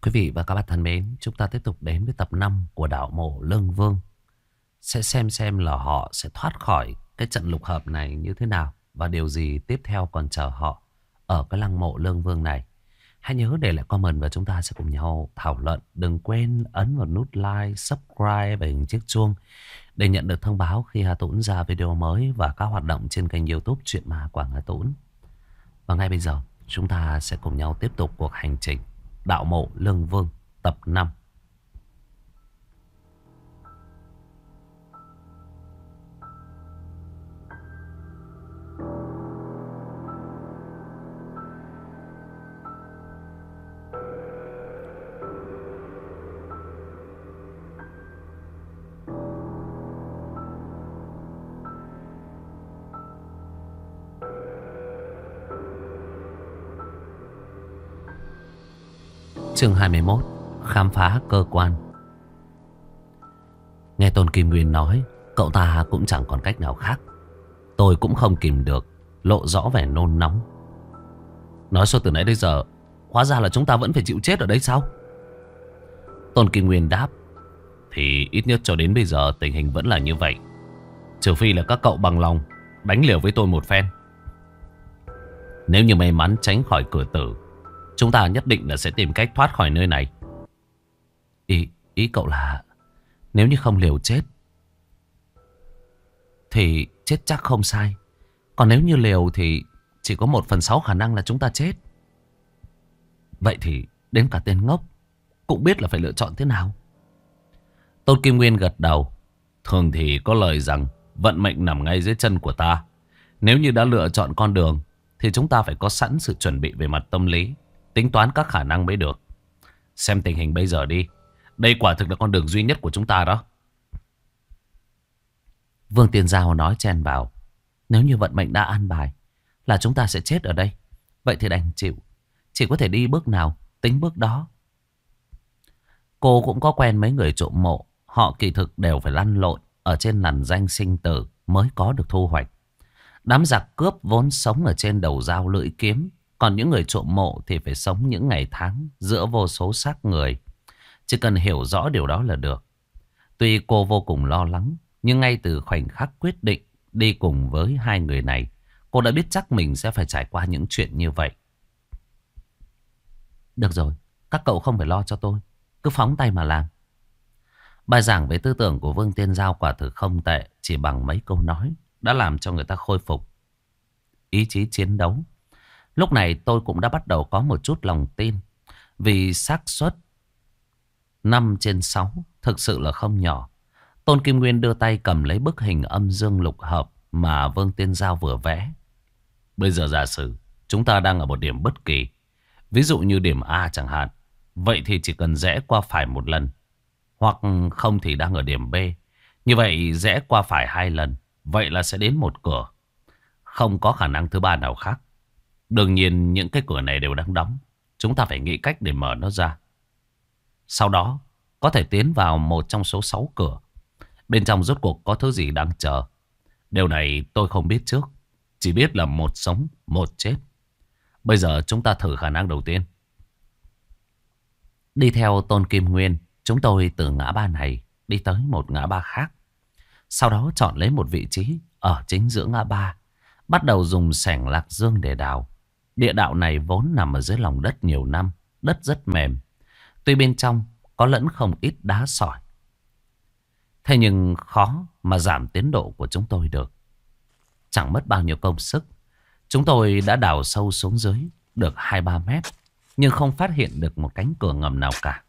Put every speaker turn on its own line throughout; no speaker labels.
Quý vị và các bạn thân mến, chúng ta tiếp tục đến với tập 5 của đảo mộ Lương Vương. Sẽ xem là họ sẽ thoát khỏi cái trận lục hợp này như thế nào và điều gì tiếp theo còn chờ họ ở cái lăng mộ Lương Vương này. Hãy nhớ để lại comment và chúng ta sẽ cùng nhau thảo luận. Đừng quên ấn vào nút like, subscribe và hình chiếc chuông để nhận được thông báo khi Hà Tũng ra video mới và các hoạt động trên kênh YouTube Chuyện Ma Quảng Hà Tũng. Và ngay bây giờ chúng ta sẽ cùng nhau tiếp tục cuộc hành trình Đạo mộ Lương Vương tập 5. Chương 21. Khám phá cơ quan. Nghe Tôn Kim Nguyên nói, cậu ta cũng chẳng còn cách nào khác. Tôi cũng không kìm được, lộ rõ vẻ nôn nóng. Nói sao từ nãy đến giờ, hóa ra là chúng ta vẫn phải chịu chết ở đây sao? Tôn Kim Nguyên đáp, thì ít nhất cho đến bây giờ tình hình vẫn là như vậy. Trừ phi là các cậu bằng lòng đánh liều với tôi một phen. Nếu như may mắn tránh khỏi cửa tử, chúng ta nhất định là sẽ tìm cách thoát khỏi nơi này. Ý cậu là nếu như không liều chết thì chết chắc không sai. Còn nếu như liều thì chỉ có 1/6 khả năng là chúng ta chết. Vậy thì đến cả tên ngốc cũng biết là phải lựa chọn thế nào. Tôn Kim Nguyên gật đầu. Thường thì có lời rằng vận mệnh nằm ngay dưới chân của ta. Nếu như đã lựa chọn con đường thì chúng ta phải có sẵn sự chuẩn bị về mặt tâm lý, tính toán các khả năng mới được. Xem tình hình bây giờ đi, đây quả thực là con đường duy nhất của chúng ta đó. Vương Tiên Giao nói chen vào. Nếu như vận mệnh đã an bài là chúng ta sẽ chết ở đây, vậy thì đành chịu. Chỉ có thể đi bước nào tính bước đó. Cô cũng có quen mấy người trộm mộ. Họ kỳ thực đều phải lăn lộn ở trên lằn danh sinh tử mới có được thu hoạch. Đám giặc cướp vốn sống ở trên đầu dao lưỡi kiếm. Còn những người trộm mộ thì phải sống những ngày tháng giữa vô số xác người. Chỉ cần hiểu rõ điều đó là được. Tuy cô vô cùng lo lắng, nhưng ngay từ khoảnh khắc quyết định đi cùng với hai người này, cô đã biết chắc mình sẽ phải trải qua những chuyện như vậy. Được rồi, các cậu không phải lo cho tôi, cứ phóng tay mà làm. Bài giảng về tư tưởng của Vương Tiên Giao quả thực không tệ. Chỉ bằng mấy câu nói đã làm cho người ta khôi phục ý chí chiến đấu. Lúc này tôi cũng đã bắt đầu có một chút lòng tin. Vì xác suất 5/6 thực sự là không nhỏ. Tôn Kim Nguyên đưa tay cầm lấy bức hình âm dương lục hợp mà Vương Tiên Giao vừa vẽ. Bây giờ giả sử chúng ta đang ở một điểm bất kỳ, ví dụ như điểm A chẳng hạn. Vậy thì chỉ cần rẽ qua phải một lần, hoặc không thì đang ở điểm B. Như vậy rẽ qua phải 2 lần, vậy là sẽ đến một cửa. Không có khả năng thứ ba nào khác. Đương nhiên những cái cửa này đều đang đóng. Chúng ta phải nghĩ cách để mở nó ra. Sau đó có thể tiến vào một trong số 6 cửa. Bên trong rốt cuộc có thứ gì đang chờ. Điều này tôi không biết trước. Chỉ biết là một sống một chết. Bây giờ chúng ta thử khả năng đầu tiên. Đi theo Tôn Kim Nguyên, chúng tôi từ ngã ba này đi tới một ngã ba khác. Sau đó chọn lấy một vị trí ở chính giữa ngã ba, bắt đầu dùng xẻng lạc dương để đào. Địa đạo này vốn nằm ở dưới lòng đất nhiều năm. Đất rất mềm. Tuy bên trong có lẫn không ít đá sỏi. Thế nhưng khó mà giảm tiến độ của chúng tôi được. Chẳng mất bao nhiêu công sức, chúng tôi đã đào sâu xuống dưới được 2-3 mét. Nhưng không phát hiện được một cánh cửa ngầm nào cả.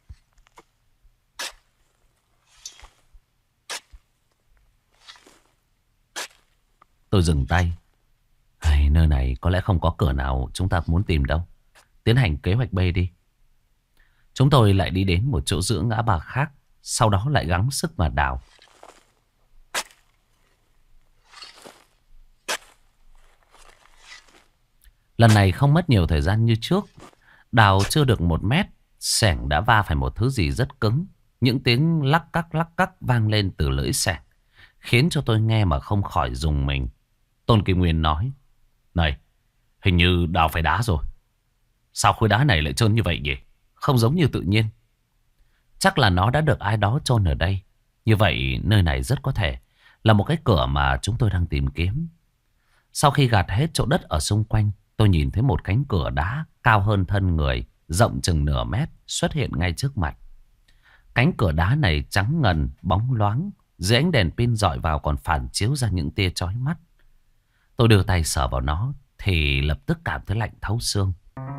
Tôi dừng tay. Nơi này có lẽ không có cửa nào chúng ta muốn tìm đâu. Tiến hành kế hoạch B đi. Chúng tôi lại đi đến một chỗ giữa ngã ba khác. Sau đó lại gắng sức mà đào. Lần này không mất nhiều thời gian như trước. Đào chưa được 1 mét, xẻng đã va phải một thứ gì rất cứng. Những tiếng lắc cắc vang lên từ lưỡi xẻng, khiến cho tôi nghe mà không khỏi rùng mình. Tôn Kim Nguyên nói, này, hình như đào phải đá rồi. Sao khối đá này lại trơn như vậy nhỉ? không giống như tự nhiên. Chắc là nó đã được ai đó chôn ở đây. Như vậy nơi này rất có thể là một cái cửa mà chúng tôi đang tìm kiếm. Sau khi gạt hết chỗ đất ở xung quanh, tôi nhìn thấy một cánh cửa đá cao hơn thân người, rộng chừng nửa mét xuất hiện ngay trước mặt. Cánh cửa đá này trắng ngần, bóng loáng, dưới ánh đèn pin rọi vào còn phản chiếu ra những tia chói mắt. Tôi đưa tay sờ vào nó thì lập tức cảm thấy lạnh thấu xương.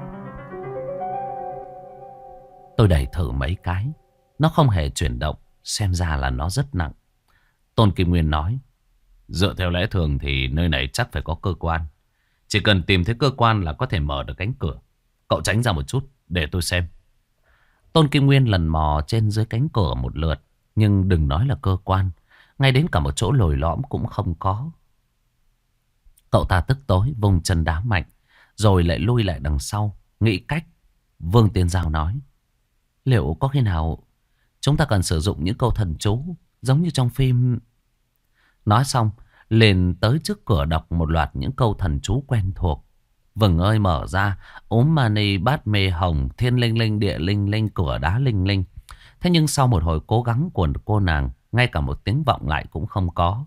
Tôi đẩy thử mấy cái, nó không hề chuyển động, xem ra là nó rất nặng. Tôn Kim Nguyên nói, dựa theo lẽ thường thì nơi này chắc phải có cơ quan. Chỉ cần tìm thấy cơ quan là có thể mở được cánh cửa. Cậu tránh ra một chút để tôi xem. Tôn Kim Nguyên lần mò trên dưới cánh cửa một lượt, nhưng đừng nói là cơ quan, ngay đến cả một chỗ lồi lõm cũng không có. Cậu ta tức tối vùng chân đá mạnh, rồi lại lui lại đằng sau, nghĩ cách. Vương Tiên Giao nói, liệu có khi nào chúng ta cần sử dụng những câu thần chú giống như trong phim? Nói xong, liền tới trước cửa đọc một loạt những câu thần chú quen thuộc. Vừng ơi mở ra, ốm mani bát mê hồng, thiên linh linh địa linh linh, cửa đá linh linh. Thế nhưng sau một hồi cố gắng của cô nàng, ngay cả một tiếng vọng lại cũng không có.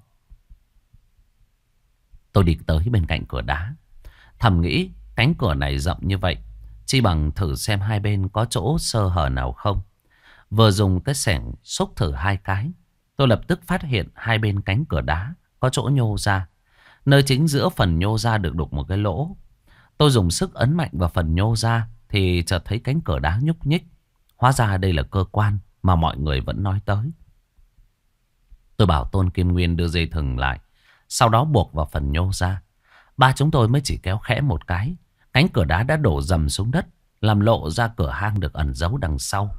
Tôi đi tới bên cạnh cửa đá, thầm nghĩ cánh cửa này rộng như vậy, chi bằng thử xem hai bên có chỗ sơ hở nào không. Vừa dùng cái xẻng xúc thử hai cái, tôi lập tức phát hiện hai bên cánh cửa đá có chỗ nhô ra. Nơi chính giữa phần nhô ra được đục một cái lỗ. Tôi dùng sức ấn mạnh vào phần nhô ra thì chợt thấy cánh cửa đá nhúc nhích. Hóa ra đây là cơ quan mà mọi người vẫn nói tới. Tôi bảo Tôn Kim Nguyên đưa dây thừng lại, sau đó buộc vào phần nhô ra. Ba chúng tôi mới chỉ kéo khẽ một cái, cánh cửa đá đã đổ dầm xuống đất, làm lộ ra cửa hang được ẩn giấu đằng sau.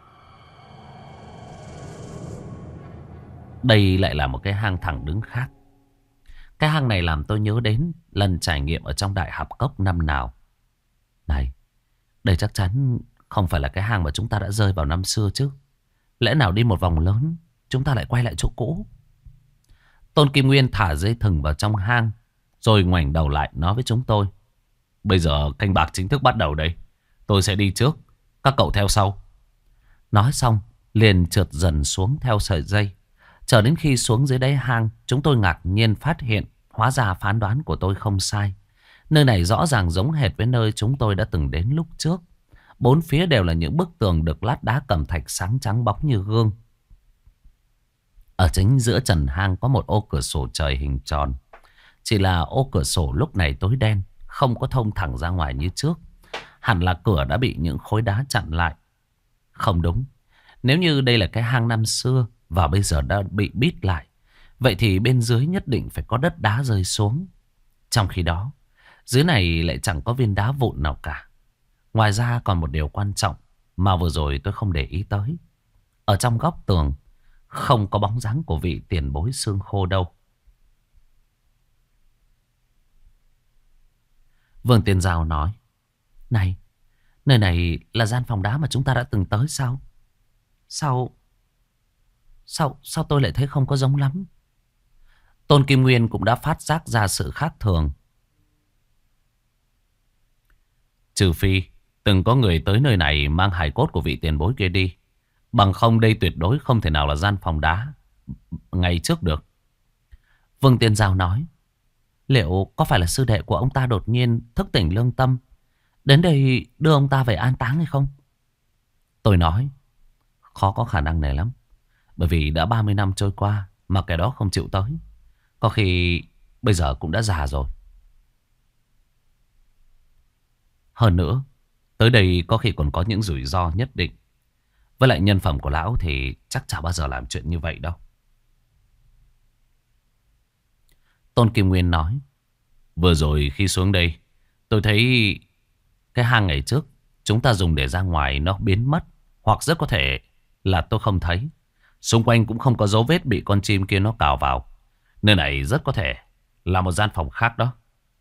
Đây lại là một cái hang thẳng đứng khác. Cái hang này làm tôi nhớ đến lần trải nghiệm ở trong Đại Hạp Cốc năm nào. Này, đây chắc chắn không phải là cái hang mà chúng ta đã rơi vào năm xưa chứ. Lẽ nào đi một vòng lớn chúng ta lại quay lại chỗ cũ? Tôn Kim Nguyên thả dây thừng vào trong hang, rồi ngoảnh đầu lại nói với chúng tôi, bây giờ canh bạc chính thức bắt đầu đây. Tôi sẽ đi trước, các cậu theo sau. Nói xong liền trượt dần xuống theo sợi dây. Chờ đến khi xuống dưới đáy hang, chúng tôi ngạc nhiên phát hiện hóa ra phán đoán của tôi không sai. Nơi này rõ ràng giống hệt với nơi chúng tôi đã từng đến lúc trước. Bốn phía đều là những bức tường được lát đá cẩm thạch sáng trắng bóng như gương. Ở chính giữa trần hang có một ô cửa sổ trời hình tròn. Chỉ là ô cửa sổ lúc này tối đen, không có thông thẳng ra ngoài như trước. Hẳn là cửa đã bị những khối đá chặn lại. Không đúng, nếu như đây là cái hang năm xưa và bây giờ đã bị bít lại, vậy thì bên dưới nhất định phải có đất đá rơi xuống. Trong khi đó, dưới này lại chẳng có viên đá vụn nào cả. Ngoài ra còn một điều quan trọng mà vừa rồi tôi không để ý tới. Ở trong góc tường không có bóng dáng của vị tiền bối xương khô đâu. Vương Tiên Giao nói, này, nơi này là gian phòng đá mà chúng ta đã từng tới sao? Sao tôi lại thấy không có giống lắm? Tôn Kim Nguyên cũng đã phát giác ra sự khác thường. Trừ phi từng có người tới nơi này mang hài cốt của vị tiền bối kia đi, bằng không đây tuyệt đối không thể nào là gian phòng đá ngày trước được. Vương Tiên Giao nói, liệu có phải là sư đệ của ông ta đột nhiên thức tỉnh lương tâm, đến đây đưa ông ta về an táng hay không? Tôi nói, khó có khả năng này lắm. Bởi vì đã 30 năm trôi qua mà kẻ đó không chịu tới. Có khi bây giờ cũng đã già rồi. Hơn nữa, tới đây có khi còn có những rủi ro nhất định. Với lại nhân phẩm của lão thì chắc chả bao giờ làm chuyện như vậy đâu. Tôn Kim Nguyên nói, vừa rồi khi xuống đây, tôi thấy cái hang ngày trước chúng ta dùng để ra ngoài nó biến mất. Hoặc rất có thể là tôi không thấy. Xung quanh cũng không có dấu vết bị con chim kia nó cào vào. Nơi này rất có thể là một gian phòng khác đó.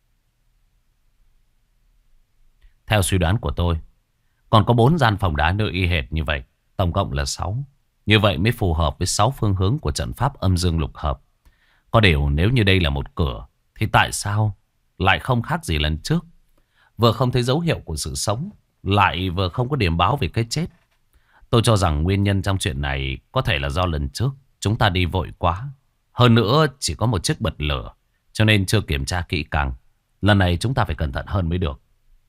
Theo suy đoán của tôi, còn có 4 gian phòng đá nữa y hệt như vậy. Tổng cộng là 6. Như vậy mới phù hợp với 6 phương hướng của trận pháp âm dương lục hợp. Có điều nếu như đây là một cửa, thì tại sao lại không khác gì lần trước? Vừa không thấy dấu hiệu của sự sống, lại vừa không có điểm báo về cái chết. Tôi cho rằng nguyên nhân trong chuyện này có thể là do lần trước chúng ta đi vội quá. Hơn nữa chỉ có một chiếc bật lửa, cho nên chưa kiểm tra kỹ càng. Lần này chúng ta phải cẩn thận hơn mới được.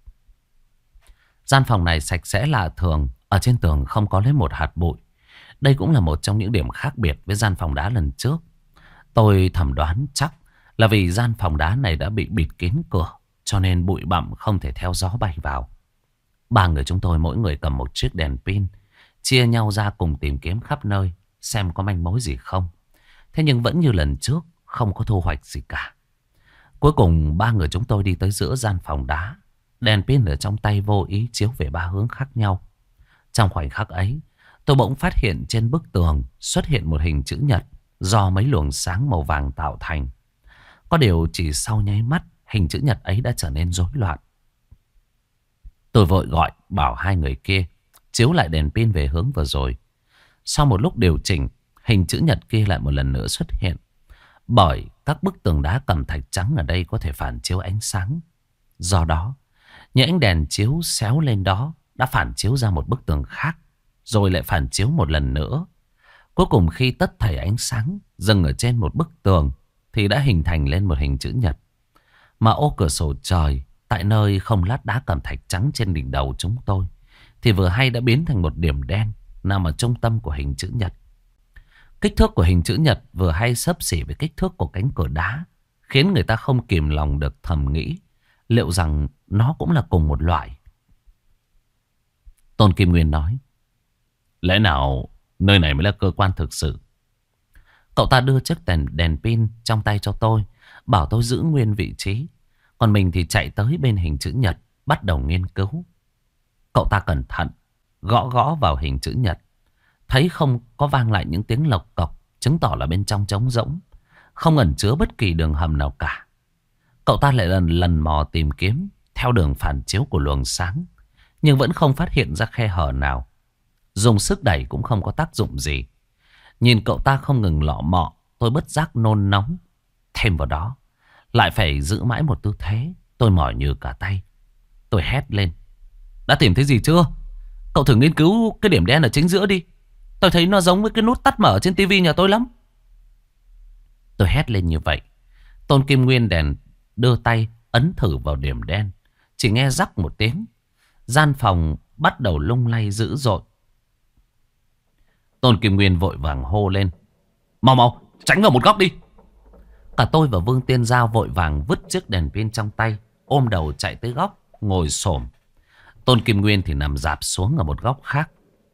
Gian phòng này sạch sẽ lạ thường. Ở trên tường không có lấy một hạt bụi. Đây cũng là một trong những điểm khác biệt với gian phòng đá lần trước. Tôi thẩm đoán chắc là vì gian phòng đá này đã bị bịt kín cửa, cho nên bụi bặm không thể theo gió bay vào. Ba người chúng tôi mỗi người cầm một chiếc đèn pin, chia nhau ra cùng tìm kiếm khắp nơi, xem có manh mối gì không. Thế nhưng vẫn như lần trước, không có thu hoạch gì cả. Cuối cùng ba người chúng tôi đi tới giữa gian phòng đá. Đèn pin ở trong tay vô ý chiếu về ba hướng khác nhau. Trong khoảnh khắc ấy, tôi bỗng phát hiện trên bức tường xuất hiện một hình chữ nhật do mấy luồng sáng màu vàng tạo thành. Có điều chỉ sau nháy mắt, hình chữ nhật ấy đã trở nên rối loạn. Tôi vội gọi bảo hai người kia chiếu lại đèn pin về hướng vừa rồi. Sau một lúc điều chỉnh, hình chữ nhật kia lại một lần nữa xuất hiện. Bởi các bức tường đá cẩm thạch trắng ở đây có thể phản chiếu ánh sáng. Do đó, những ánh đèn chiếu xéo lên đó đã phản chiếu ra một bức tường khác, rồi lại phản chiếu một lần nữa. Cuối cùng khi tất thảy ánh sáng dừng ở trên một bức tường thì đã hình thành lên một hình chữ nhật. Mà ô cửa sổ trời tại nơi không lát đá cẩm thạch trắng trên đỉnh đầu chúng tôi thì vừa hay đã biến thành một điểm đen nằm ở trung tâm của hình chữ nhật. Kích thước của hình chữ nhật vừa hay xấp xỉ với kích thước của cánh cửa đá, khiến người ta không kìm lòng được thầm nghĩ liệu rằng nó cũng là cùng một loại. Tôn Kim Nguyên nói: lẽ nào nơi này mới là cơ quan thực sự? Cậu ta đưa chiếc đèn pin trong tay cho tôi, bảo tôi giữ nguyên vị trí. Còn mình thì chạy tới bên hình chữ nhật, bắt đầu nghiên cứu. Cậu ta cẩn thận gõ gõ vào hình chữ nhật, thấy không có vang lại những tiếng lộc cộc, chứng tỏ là bên trong trống rỗng, không ẩn chứa bất kỳ đường hầm nào cả. Cậu ta lại lần mò tìm kiếm theo đường phản chiếu của luồng sáng, nhưng vẫn không phát hiện ra khe hở nào. Dùng sức đẩy cũng không có tác dụng gì. Nhìn cậu ta không ngừng lọ mọ, tôi bất giác nôn nóng. Thêm vào đó, lại phải giữ mãi một tư thế, tôi mỏi như cả tay. Tôi hét lên: đã tìm thấy gì chưa? Cậu thử nghiên cứu cái điểm đen ở chính giữa đi. Tôi thấy nó giống với cái nút tắt mở trên tivi nhà tôi lắm. Tôi hét lên như vậy, Tôn Kim Nguyên đèn đưa tay ấn thử vào điểm đen. Chỉ nghe rắc một tiếng, gian phòng bắt đầu lung lay dữ dội. Tôn Kim Nguyên vội vàng hô lên: mau mau tránh vào một góc đi. Cả tôi và Vương Tiên Giao vội vàng vứt chiếc đèn pin trong tay, ôm đầu chạy tới góc, ngồi xổm. Tôn Kim Nguyên thì nằm rạp xuống ở một góc khác.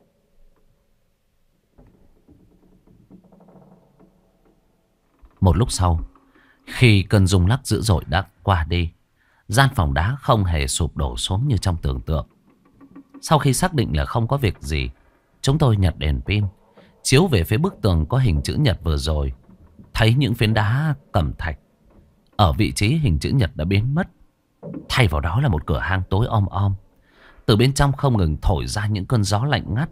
Một lúc sau, khi cơn rung lắc dữ dội đã qua đi, gian phòng đá không hề sụp đổ xuống như trong tưởng tượng. Sau khi xác định là không có việc gì, chúng tôi nhặt đèn pin, chiếu về phía bức tường có hình chữ nhật vừa rồi. Thấy những phiến đá cẩm thạch ở vị trí hình chữ nhật đã biến mất. Thay vào đó là một cửa hang tối om om. Từ bên trong không ngừng thổi ra những cơn gió lạnh ngắt.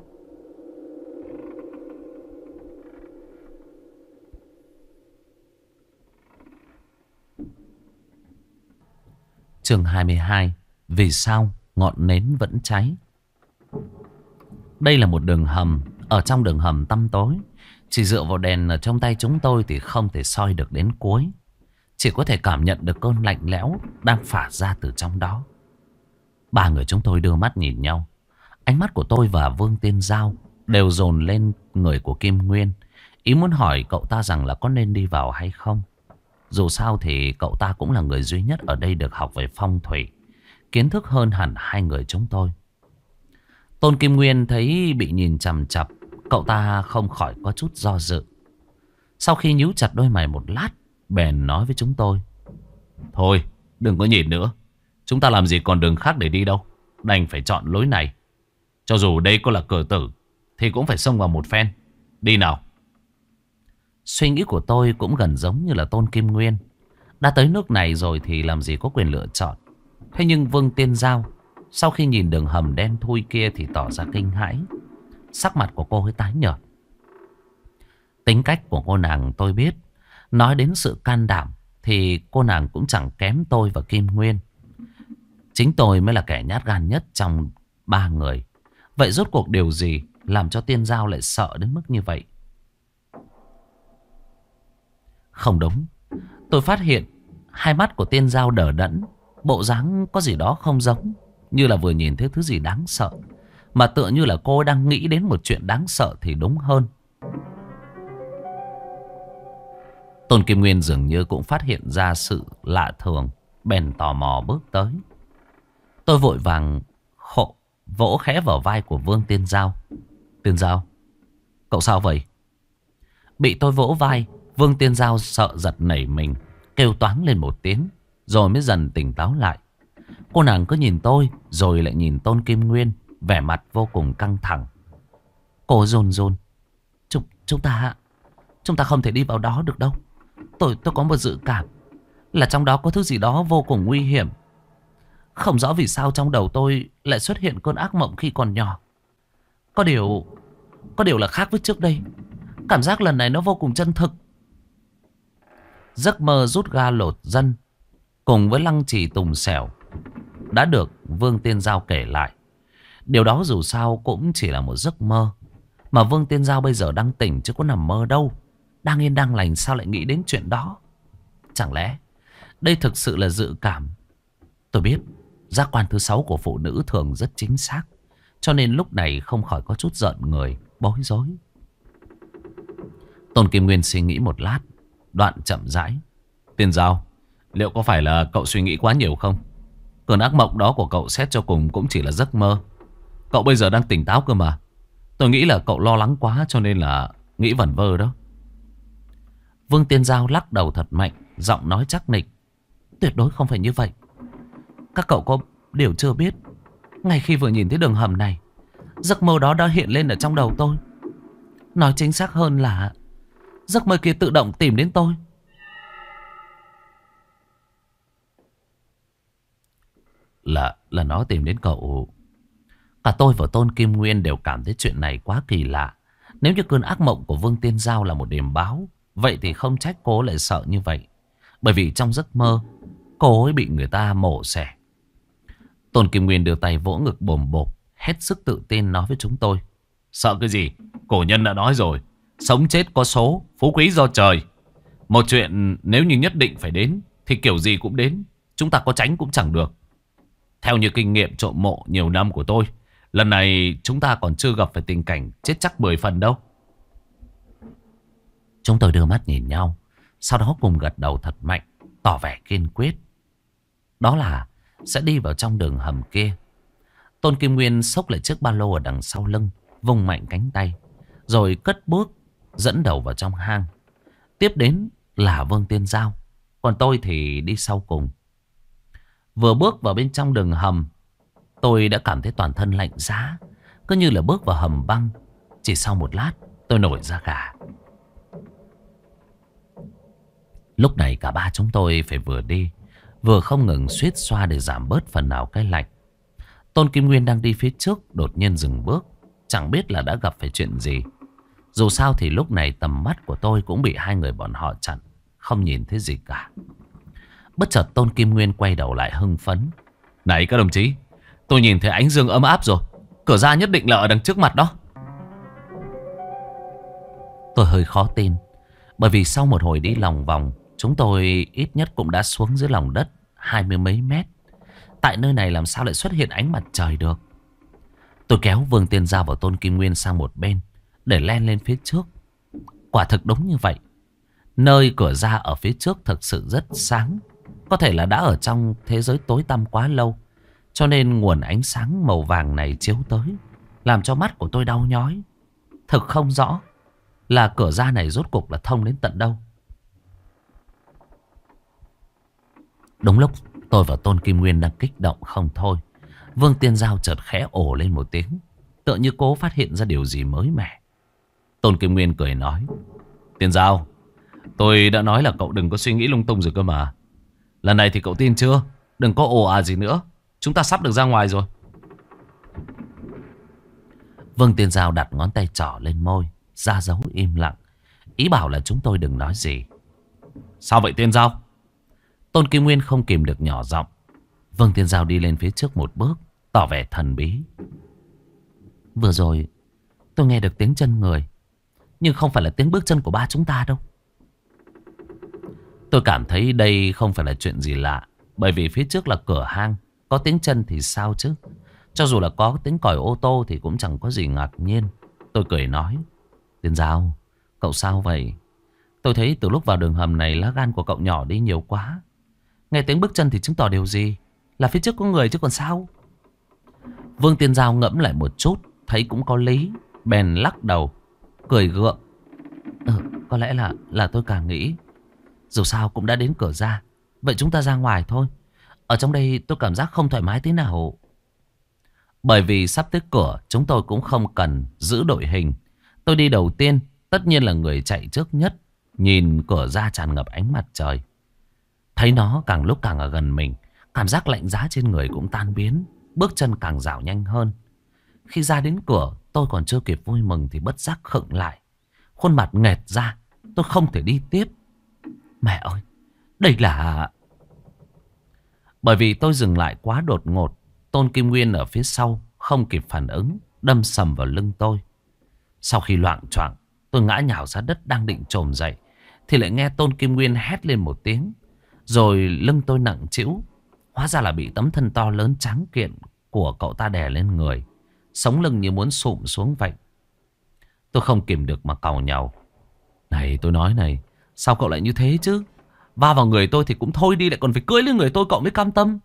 Chương 22: vì sao ngọn nến vẫn cháy? Đây là một đường hầm. Ở trong đường hầm tăm tối, chỉ dựa vào đèn ở trong tay chúng tôi thì không thể soi được đến cuối. Chỉ có thể cảm nhận được cơn lạnh lẽo đang phả ra từ trong đó. Ba người chúng tôi đưa mắt nhìn nhau. Ánh mắt của tôi và Vương Tiên Giao đều dồn lên người của Kim Nguyên, ý muốn hỏi cậu ta rằng là có nên đi vào hay không. Dù sao thì cậu ta cũng là người duy nhất ở đây được học về phong thủy, kiến thức hơn hẳn hai người chúng tôi. Tôn Kim Nguyên thấy bị nhìn chằm chằm, cậu ta không khỏi có chút do dự. Sau khi nhíu chặt đôi mày một lát, bèn nói với chúng tôi: thôi đừng có nhìn nữa, chúng ta làm gì còn đường khác để đi đâu, đành phải chọn lối này. Cho dù đây có là cửa tử thì cũng phải xông vào một phen. Đi nào. Suy nghĩ của tôi cũng gần giống như là Tôn Kim Nguyên. Đã tới nước này rồi thì làm gì có quyền lựa chọn. Thế nhưng Vương Tiên Giao sau khi nhìn đường hầm đen thui kia thì tỏ ra kinh hãi. Sắc mặt của cô ấy tái nhợt. Tính cách của cô nàng tôi biết. Nói đến sự can đảm thì cô nàng cũng chẳng kém tôi và Kim Nguyên. Chính tôi mới là kẻ nhát gan nhất trong 3 người. Vậy rốt cuộc điều gì làm cho Tiên Giao lại sợ đến mức như vậy? Không đúng. Tôi phát hiện hai mắt của Tiên Giao đờ đẫn, bộ dáng có gì đó không giống, như là vừa nhìn thấy thứ gì đáng sợ, mà tựa như là cô đang nghĩ đến một chuyện đáng sợ thì đúng hơn. Tôn Kim Nguyên dường như cũng phát hiện ra sự lạ thường, bèn tò mò bước tới. Tôi vội vàng vỗ khẽ vào vai của Vương Tiên Giao. Tiên Giao, cậu sao vậy? Bị tôi vỗ vai, Vương Tiên Giao sợ giật nảy mình, kêu toáng lên một tiếng, rồi mới dần tỉnh táo lại. Cô nàng cứ nhìn tôi, rồi lại nhìn Tôn Kim Nguyên, vẻ mặt vô cùng căng thẳng. Cô run run. Chúng ta không thể đi vào đó được đâu. Tôi có một dự cảm là trong đó có thứ gì đó vô cùng nguy hiểm. Không rõ vì sao trong đầu tôi lại xuất hiện cơn ác mộng khi còn nhỏ. Có điều là khác với trước đây. Cảm giác lần này nó vô cùng chân thực. Giấc mơ rút ga lột dân cùng với lăng trì tùng xẻo đã được Vương Tiên Giao kể lại. Điều đó dù sao cũng chỉ là một giấc mơ, mà Vương Tiên Giao bây giờ đang tỉnh chứ có nằm mơ đâu. Đang yên đang lành sao lại nghĩ đến chuyện đó? Chẳng lẽ đây thực sự là dự cảm? Tôi biết giác quan thứ 6 của phụ nữ thường rất chính xác, cho nên lúc này không khỏi có chút giận người, bối rối. Tôn Kim Nguyên suy nghĩ một lát, đoạn chậm rãi. Tiên Giao, liệu có phải là cậu suy nghĩ quá nhiều không? Cơn ác mộng đó của cậu xét cho cùng cũng chỉ là giấc mơ. Cậu bây giờ đang tỉnh táo cơ mà. Tôi nghĩ là cậu lo lắng quá cho nên là nghĩ vẩn vơ đó. Vương Tiên Giao lắc đầu thật mạnh, giọng nói chắc nịch. Tuyệt đối không phải như vậy. Các cậu có điều chưa biết, ngay khi vừa nhìn thấy đường hầm này, giấc mơ đó đã hiện lên ở trong đầu tôi. Nói chính xác hơn là giấc mơ kia tự động tìm đến tôi. Là nó tìm đến cậu. Cả tôi và Tôn Kim Nguyên đều cảm thấy chuyện này quá kỳ lạ. Nếu như cơn ác mộng của Vương Tiên Giao là một điềm báo, vậy thì không trách cô lại sợ như vậy. Bởi vì trong giấc mơ cô ấy bị người ta mổ xẻ. Tôn Kim Nguyên đưa tay vỗ ngực bồm bộp, hết sức tự tin nói với chúng tôi. Sợ cái gì? Cổ nhân đã nói rồi, sống chết có số, phú quý do trời. Một chuyện nếu như nhất định phải đến thì kiểu gì cũng đến, chúng ta có tránh cũng chẳng được. Theo như kinh nghiệm trộm mộ nhiều năm của tôi, lần này chúng ta còn chưa gặp phải tình cảnh chết chắc 10 phần đâu. Chúng tôi đưa mắt nhìn nhau, sau đó cùng gật đầu thật mạnh, tỏ vẻ kiên quyết. Đó là sẽ đi vào trong đường hầm kia. Tôn Kim Nguyên xốc lại chiếc ba lô ở đằng sau lưng, vung mạnh cánh tay, rồi cất bước dẫn đầu vào trong hang. Tiếp đến là Vương Tiên Giao, còn tôi thì đi sau cùng. Vừa bước vào bên trong đường hầm, tôi đã cảm thấy toàn thân lạnh giá, cứ như là bước vào hầm băng. Chỉ sau một lát tôi nổi da gà. Lúc này cả ba chúng tôi phải vừa đi vừa không ngừng suýt xoa để giảm bớt phần nào cái lạnh. Tôn Kim Nguyên đang đi phía trước đột nhiên dừng bước, chẳng biết là đã gặp phải chuyện gì. Dù sao thì lúc này tầm mắt của tôi cũng bị hai người bọn họ chặn, không nhìn thấy gì cả. Bất chợt Tôn Kim Nguyên quay đầu lại hưng phấn. Này các đồng chí, tôi nhìn thấy ánh dương ấm áp rồi. Cửa ra nhất định là ở đằng trước mặt đó. Tôi hơi khó tin, bởi vì sau một hồi đi lòng vòng, chúng tôi ít nhất cũng đã xuống dưới lòng đất 20 mấy mét. Tại nơi này làm sao lại xuất hiện ánh mặt trời được? Tôi kéo Vương Tiên Giao và Tôn Kim Nguyên sang một bên để len lên phía trước. Quả thực đúng như vậy. Nơi cửa ra ở phía trước thực sự rất sáng. Có thể là đã ở trong thế giới tối tăm quá lâu, cho nên nguồn ánh sáng màu vàng này chiếu tới, làm cho mắt của tôi đau nhói. Thực không rõ là cửa ra này rốt cuộc là thông đến tận đâu. Đúng lúc tôi và Tôn Kim Nguyên đang kích động không thôi, Vương Tiên Giao chợt khẽ ồ lên một tiếng, tựa như cố phát hiện ra điều gì mới mẻ. Tôn Kim Nguyên cười nói. Tiên Giao, tôi đã nói là cậu đừng có suy nghĩ lung tung rồi cơ mà. Lần này thì cậu tin chưa? Đừng có ồ à gì nữa. Chúng ta sắp được ra ngoài rồi. Vương Tiên Giao đặt ngón tay trỏ lên môi, ra dấu im lặng, ý bảo là chúng tôi đừng nói gì. Sao vậy Tiên Giao? Tôn Kim Nguyên không kìm được nhỏ giọng. Vương Tiên Giao đi lên phía trước một bước, tỏ vẻ thần bí. Vừa rồi tôi nghe được tiếng chân người, nhưng không phải là tiếng bước chân của ba chúng ta đâu. Tôi cảm thấy đây không phải là chuyện gì lạ, bởi vì phía trước là cửa hang, có tiếng chân thì sao chứ. Cho dù là có tiếng còi ô tô thì cũng chẳng có gì ngạc nhiên. Tôi cười nói: Tiên Giao, cậu sao vậy? Tôi thấy từ lúc vào đường hầm này lá gan của cậu nhỏ đi nhiều quá. Nghe tiếng bước chân thì chứng tỏ điều gì? Là phía trước có người chứ còn sao? Vương Tiên Giao ngẫm lại một chút, thấy cũng có lý, bèn lắc đầu, cười gượng. Có lẽ là tôi càng nghĩ. Dù sao cũng đã đến cửa ra, vậy chúng ta ra ngoài thôi. Ở trong đây tôi cảm giác không thoải mái thế nào. Bởi vì sắp tới cửa, chúng tôi cũng không cần giữ đội hình. Tôi đi đầu tiên, tất nhiên là người chạy trước nhất. Nhìn cửa ra tràn ngập ánh mặt trời, thấy nó càng lúc càng ở gần mình, cảm giác lạnh giá trên người cũng tan biến, bước chân càng dạo nhanh hơn. Khi ra đến cửa, tôi còn chưa kịp vui mừng thì bất giác khựng lại, khuôn mặt nghẹt ra. Tôi không thể đi tiếp. Mẹ ơi, đây là... Bởi vì tôi dừng lại quá đột ngột, Tôn Kim Nguyên ở phía sau không kịp phản ứng, đâm sầm vào lưng tôi. Sau khi loạng choạng, tôi ngã nhào ra đất đang định chồm dậy, thì lại nghe Tôn Kim Nguyên hét lên một tiếng. Rồi lưng tôi nặng trĩu. Hóa ra là bị tấm thân to lớn tráng kiện của cậu ta đè lên người, sống lưng như muốn sụm xuống vậy. Tôi không kìm được mà càu nhàu: Này tôi nói này, sao cậu lại như thế chứ? Va vào người tôi thì cũng thôi đi, lại còn phải cưỡi lên người tôi cậu mới cam tâm.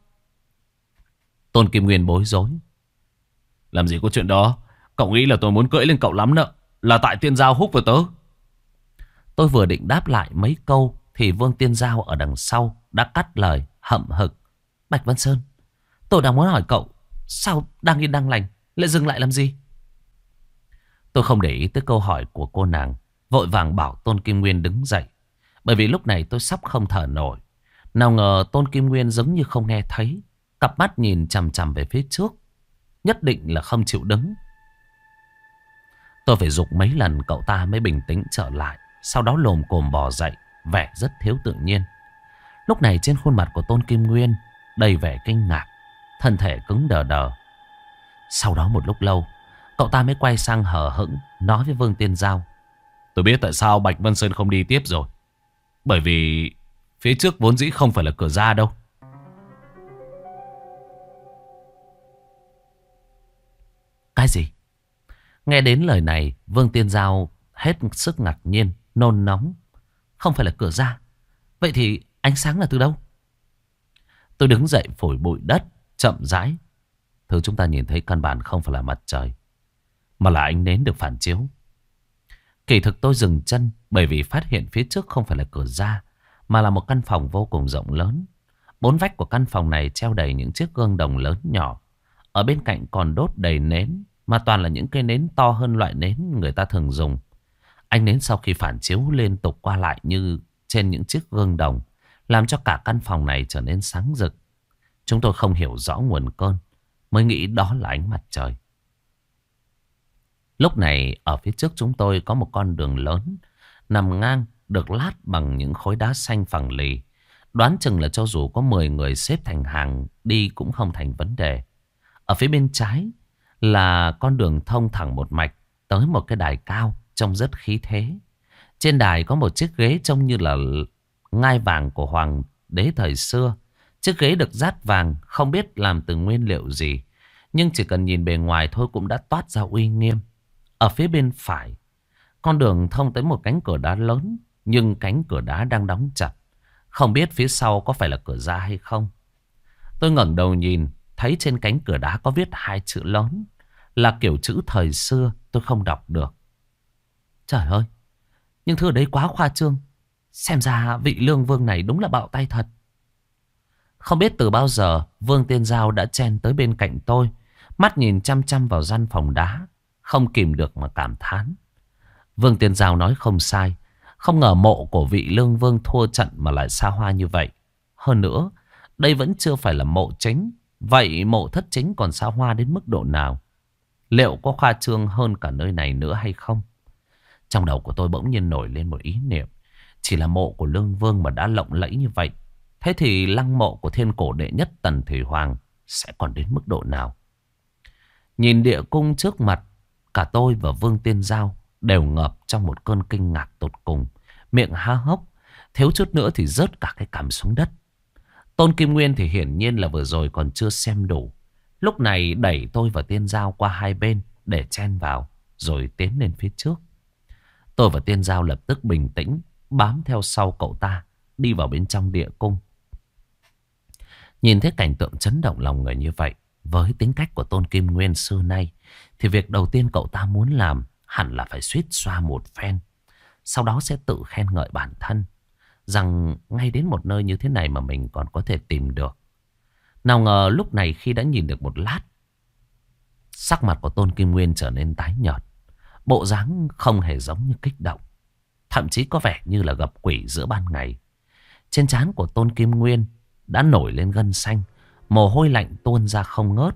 Tôn Kim Nguyên bối rối: Làm gì có chuyện đó. Cậu nghĩ là tôi muốn cưỡi lên cậu lắm nợ, là tại Tiên Giao húc vào tớ. Tôi vừa định đáp lại mấy câu thì Vương Tiên Giao ở đằng sau đã cắt lời hậm hực: Bạch Vân Sơn, tôi đang muốn hỏi cậu, sao đang yên đang lành lại dừng lại làm gì? Tôi không để ý tới câu hỏi của cô nàng, vội vàng bảo Tôn Kim Nguyên đứng dậy, bởi vì lúc này tôi sắp không thở nổi. Nào ngờ Tôn Kim Nguyên giống như không nghe thấy, cặp mắt nhìn chằm chằm về phía trước, nhất định là không chịu đứng. Tôi phải giục mấy lần cậu ta mới bình tĩnh trở lại, sau đó lồm cồm bò dậy, vẻ rất thiếu tự nhiên. Lúc này trên khuôn mặt của Tôn Kim Nguyên đầy vẻ kinh ngạc, thân thể cứng đờ đờ. Sau đó một lúc lâu, cậu ta mới quay sang hờ hững nói với Vương Tiên Giao: Tôi biết tại sao Bạch Vân Sơn không đi tiếp rồi. Bởi vì phía trước vốn dĩ không phải là cửa ra đâu. Cái gì? Nghe đến lời này, Vương Tiên Giao hết sức ngạc nhiên, nôn nóng. Không phải là cửa ra, vậy thì ánh sáng là từ đâu? Tôi đứng dậy phủi bụi đất, chậm rãi. Thứ chúng ta nhìn thấy căn bản không phải là mặt trời, mà là ánh nến được phản chiếu. Kỳ thực tôi dừng chân bởi vì phát hiện phía trước không phải là cửa ra, mà là một căn phòng vô cùng rộng lớn. Bốn vách của căn phòng này treo đầy những chiếc gương đồng lớn nhỏ. Ở bên cạnh còn đốt đầy nến, mà toàn là những cây nến to hơn loại nến người ta thường dùng. Ánh nến sau khi phản chiếu liên tục qua lại như trên những chiếc gương đồng, làm cho cả căn phòng này trở nên sáng rực. Chúng tôi không hiểu rõ nguồn cơn, mới nghĩ đó là ánh mặt trời. Lúc này ở phía trước chúng tôi có một con đường lớn nằm ngang, được lát bằng những khối đá xanh phẳng lì. Đoán chừng là cho dù có 10 người xếp thành hàng đi cũng không thành vấn đề. Ở phía bên trái là con đường thông thẳng một mạch tới một cái đài cao trông rất khí thế. Trên đài có một chiếc ghế trông như là ngai vàng của hoàng đế thời xưa. Chiếc ghế được dát vàng, không biết làm từ nguyên liệu gì, nhưng chỉ cần nhìn bề ngoài thôi cũng đã toát ra uy nghiêm. Ở phía bên phải, con đường thông tới một cánh cửa đá lớn, nhưng cánh cửa đá đang đóng chặt. Không biết phía sau có phải là cửa ra hay không. Tôi ngẩng đầu nhìn, thấy trên cánh cửa đá có viết 2 chữ lớn, là kiểu chữ thời xưa tôi không đọc được. Trời ơi, nhưng thứ ở đây quá khoa trương. Xem ra vị Lương Vương này đúng là bạo tay thật. Không biết từ bao giờ Vương Tiên Giao đã chen tới bên cạnh tôi, mắt nhìn chăm chăm vào gian phòng đá, không kìm được mà cảm thán. Vương Tiên Giao nói không sai. Không ngờ mộ của vị Lương Vương thua trận mà lại xa hoa như vậy. Hơn nữa, đây vẫn chưa phải là mộ chính. Vậy mộ thất chính còn xa hoa đến mức độ nào? Liệu có khoa trương hơn cả nơi này nữa hay không? Trong đầu của tôi bỗng nhiên nổi lên một ý niệm. Chỉ là mộ của Lương Vương mà đã lộng lẫy như vậy, thế thì lăng mộ của thiên cổ đệ nhất Tần Thủy Hoàng sẽ còn đến mức độ nào? Nhìn địa cung trước mặt, cả tôi và Vương Tiên Giao đều ngập trong một cơn kinh ngạc tột cùng. Miệng há hốc, thiếu chút nữa thì rớt cả cái cằm xuống đất. Tôn Kim Nguyên thì hiển nhiên là vừa rồi còn chưa xem đủ. Lúc này đẩy tôi và Tiên Giao qua hai bên để chen vào, rồi tiến lên phía trước. Tôi và Tiên Giao lập tức bình tĩnh, bám theo sau cậu ta, đi vào bên trong địa cung. Nhìn thấy cảnh tượng chấn động lòng người như vậy, với tính cách của Tôn Kim Nguyên xưa nay, thì việc đầu tiên cậu ta muốn làm hẳn là phải suýt xoa một phen. Sau đó sẽ tự khen ngợi bản thân, rằng ngay đến một nơi như thế này mà mình còn có thể tìm được. Nào ngờ lúc này khi đã nhìn được một lát, sắc mặt của Tôn Kim Nguyên trở nên tái nhợt. Bộ dáng không hề giống như kích động, thậm chí có vẻ như là gặp quỷ giữa ban ngày. Trên trán của Tôn Kim Nguyên đã nổi lên gân xanh, mồ hôi lạnh tuôn ra không ngớt.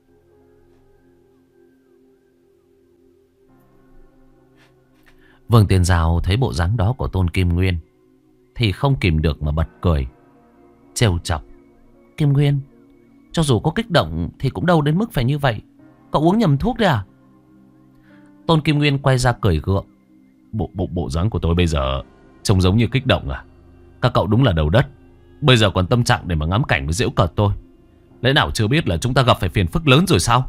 Vương Tiên Giao thấy bộ dáng đó của Tôn Kim Nguyên thì không kìm được mà bật cười, trêu chọc. Kim Nguyên, cho dù có kích động thì cũng đâu đến mức phải như vậy. Cậu uống nhầm thuốc đấy à? Tôn Kim Nguyên quay ra cười gượng. Bộ dáng của tôi bây giờ trông giống như kích động à? Các cậu đúng là đầu đất. Bây giờ còn tâm trạng để mà ngắm cảnh với giễu cợt tôi. Lẽ nào chưa biết là chúng ta gặp phải phiền phức lớn rồi sao?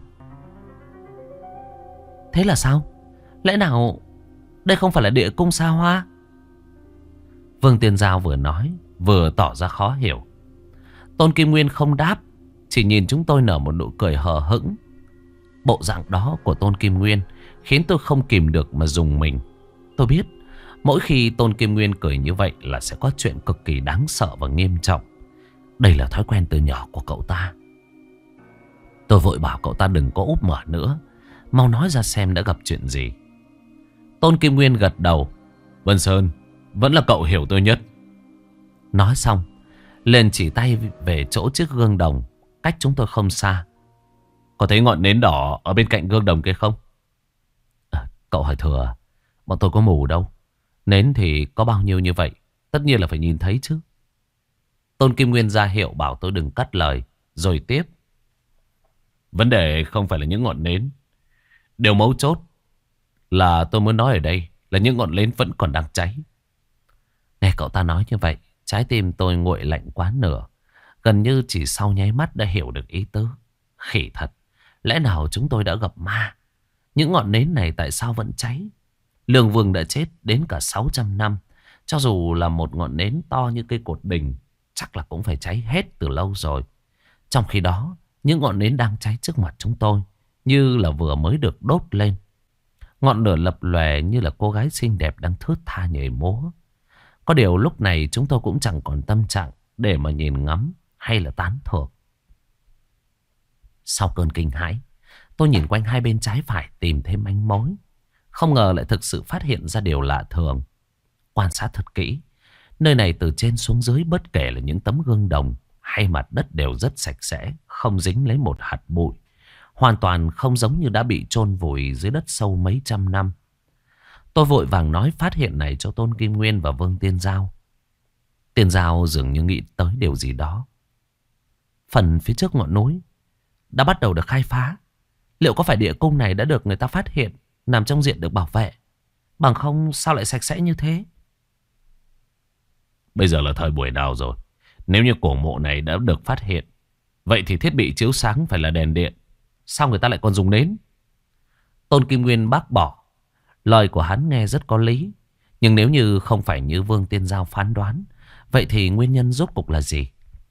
Thế là sao? Lẽ nào đây không phải là địa cung xa hoa? Vương Tiên Giao vừa nói vừa tỏ ra khó hiểu. Tôn Kim Nguyên không đáp, chỉ nhìn chúng tôi nở một nụ cười hờ hững. Bộ dạng đó của Tôn Kim Nguyên khiến tôi không kìm được mà rùng mình. Tôi biết mỗi khi Tôn Kim Nguyên cười như vậy là sẽ có chuyện cực kỳ đáng sợ và nghiêm trọng. Đây là thói quen từ nhỏ của cậu ta. Tôi vội bảo cậu ta đừng có úp mở nữa, mau nói ra xem đã gặp chuyện gì. Tôn Kim Nguyên gật đầu. Vân Sơn, vẫn là cậu hiểu tôi nhất. Nói xong liền chỉ tay về chỗ chiếc gương đồng cách chúng tôi không xa. Có thấy ngọn nến đỏ ở bên cạnh gương đồng kia không? Cậu hỏi thừa, bọn tôi có mù đâu. Nến thì có bao nhiêu như vậy, tất nhiên là phải nhìn thấy chứ. Tôn Kim Nguyên ra hiệu bảo tôi đừng cắt lời, rồi tiếp. Vấn đề không phải là những ngọn nến. Điều mấu chốt là tôi muốn nói ở đây là những ngọn nến vẫn còn đang cháy. Nghe cậu ta nói như vậy, trái tim tôi nguội lạnh quá nửa. Gần như chỉ sau nháy mắt đã hiểu được ý tứ. Khỉ thật, lẽ nào chúng tôi đã gặp ma? Những ngọn nến này tại sao vẫn cháy? Lương Vương đã chết đến cả 600 năm. Cho dù là một ngọn nến to như cây cột đình, chắc là cũng phải cháy hết từ lâu rồi. Trong khi đó, những ngọn nến đang cháy trước mặt chúng tôi như là vừa mới được đốt lên. Ngọn lửa lập lòe như là cô gái xinh đẹp đang thướt tha nhảy múa. Có điều lúc này chúng tôi cũng chẳng còn tâm trạng để mà nhìn ngắm hay là tán thưởng. Sau cơn kinh hãi, tôi nhìn quanh hai bên trái phải tìm thêm manh mối. Không ngờ lại thực sự phát hiện ra điều lạ thường. Quan sát thật kỹ, nơi này từ trên xuống dưới bất kể là những tấm gương đồng hay mặt đất đều rất sạch sẽ, không dính lấy một hạt bụi. Hoàn toàn không giống như đã bị chôn vùi dưới đất sâu mấy trăm năm. Tôi vội vàng nói phát hiện này cho Tôn Kim Nguyên và Vương Tiên Giao. Tiên Giao dường như nghĩ tới điều gì đó. Phần phía trước ngọn núi đã bắt đầu được khai phá. Liệu có phải địa cung này đã được người ta phát hiện, nằm trong diện được bảo vệ? Bằng không sao lại sạch sẽ như thế? Bây giờ là thời buổi nào rồi? Nếu như cổ mộ này đã được phát hiện, vậy thì thiết bị chiếu sáng phải là đèn điện. Sao người ta lại còn dùng nến? Tôn Kim Nguyên bác bỏ. Lời của hắn nghe rất có lý. Nhưng nếu như không phải như Vương Tiên Giao phán đoán, vậy thì nguyên nhân rốt cuộc là gì?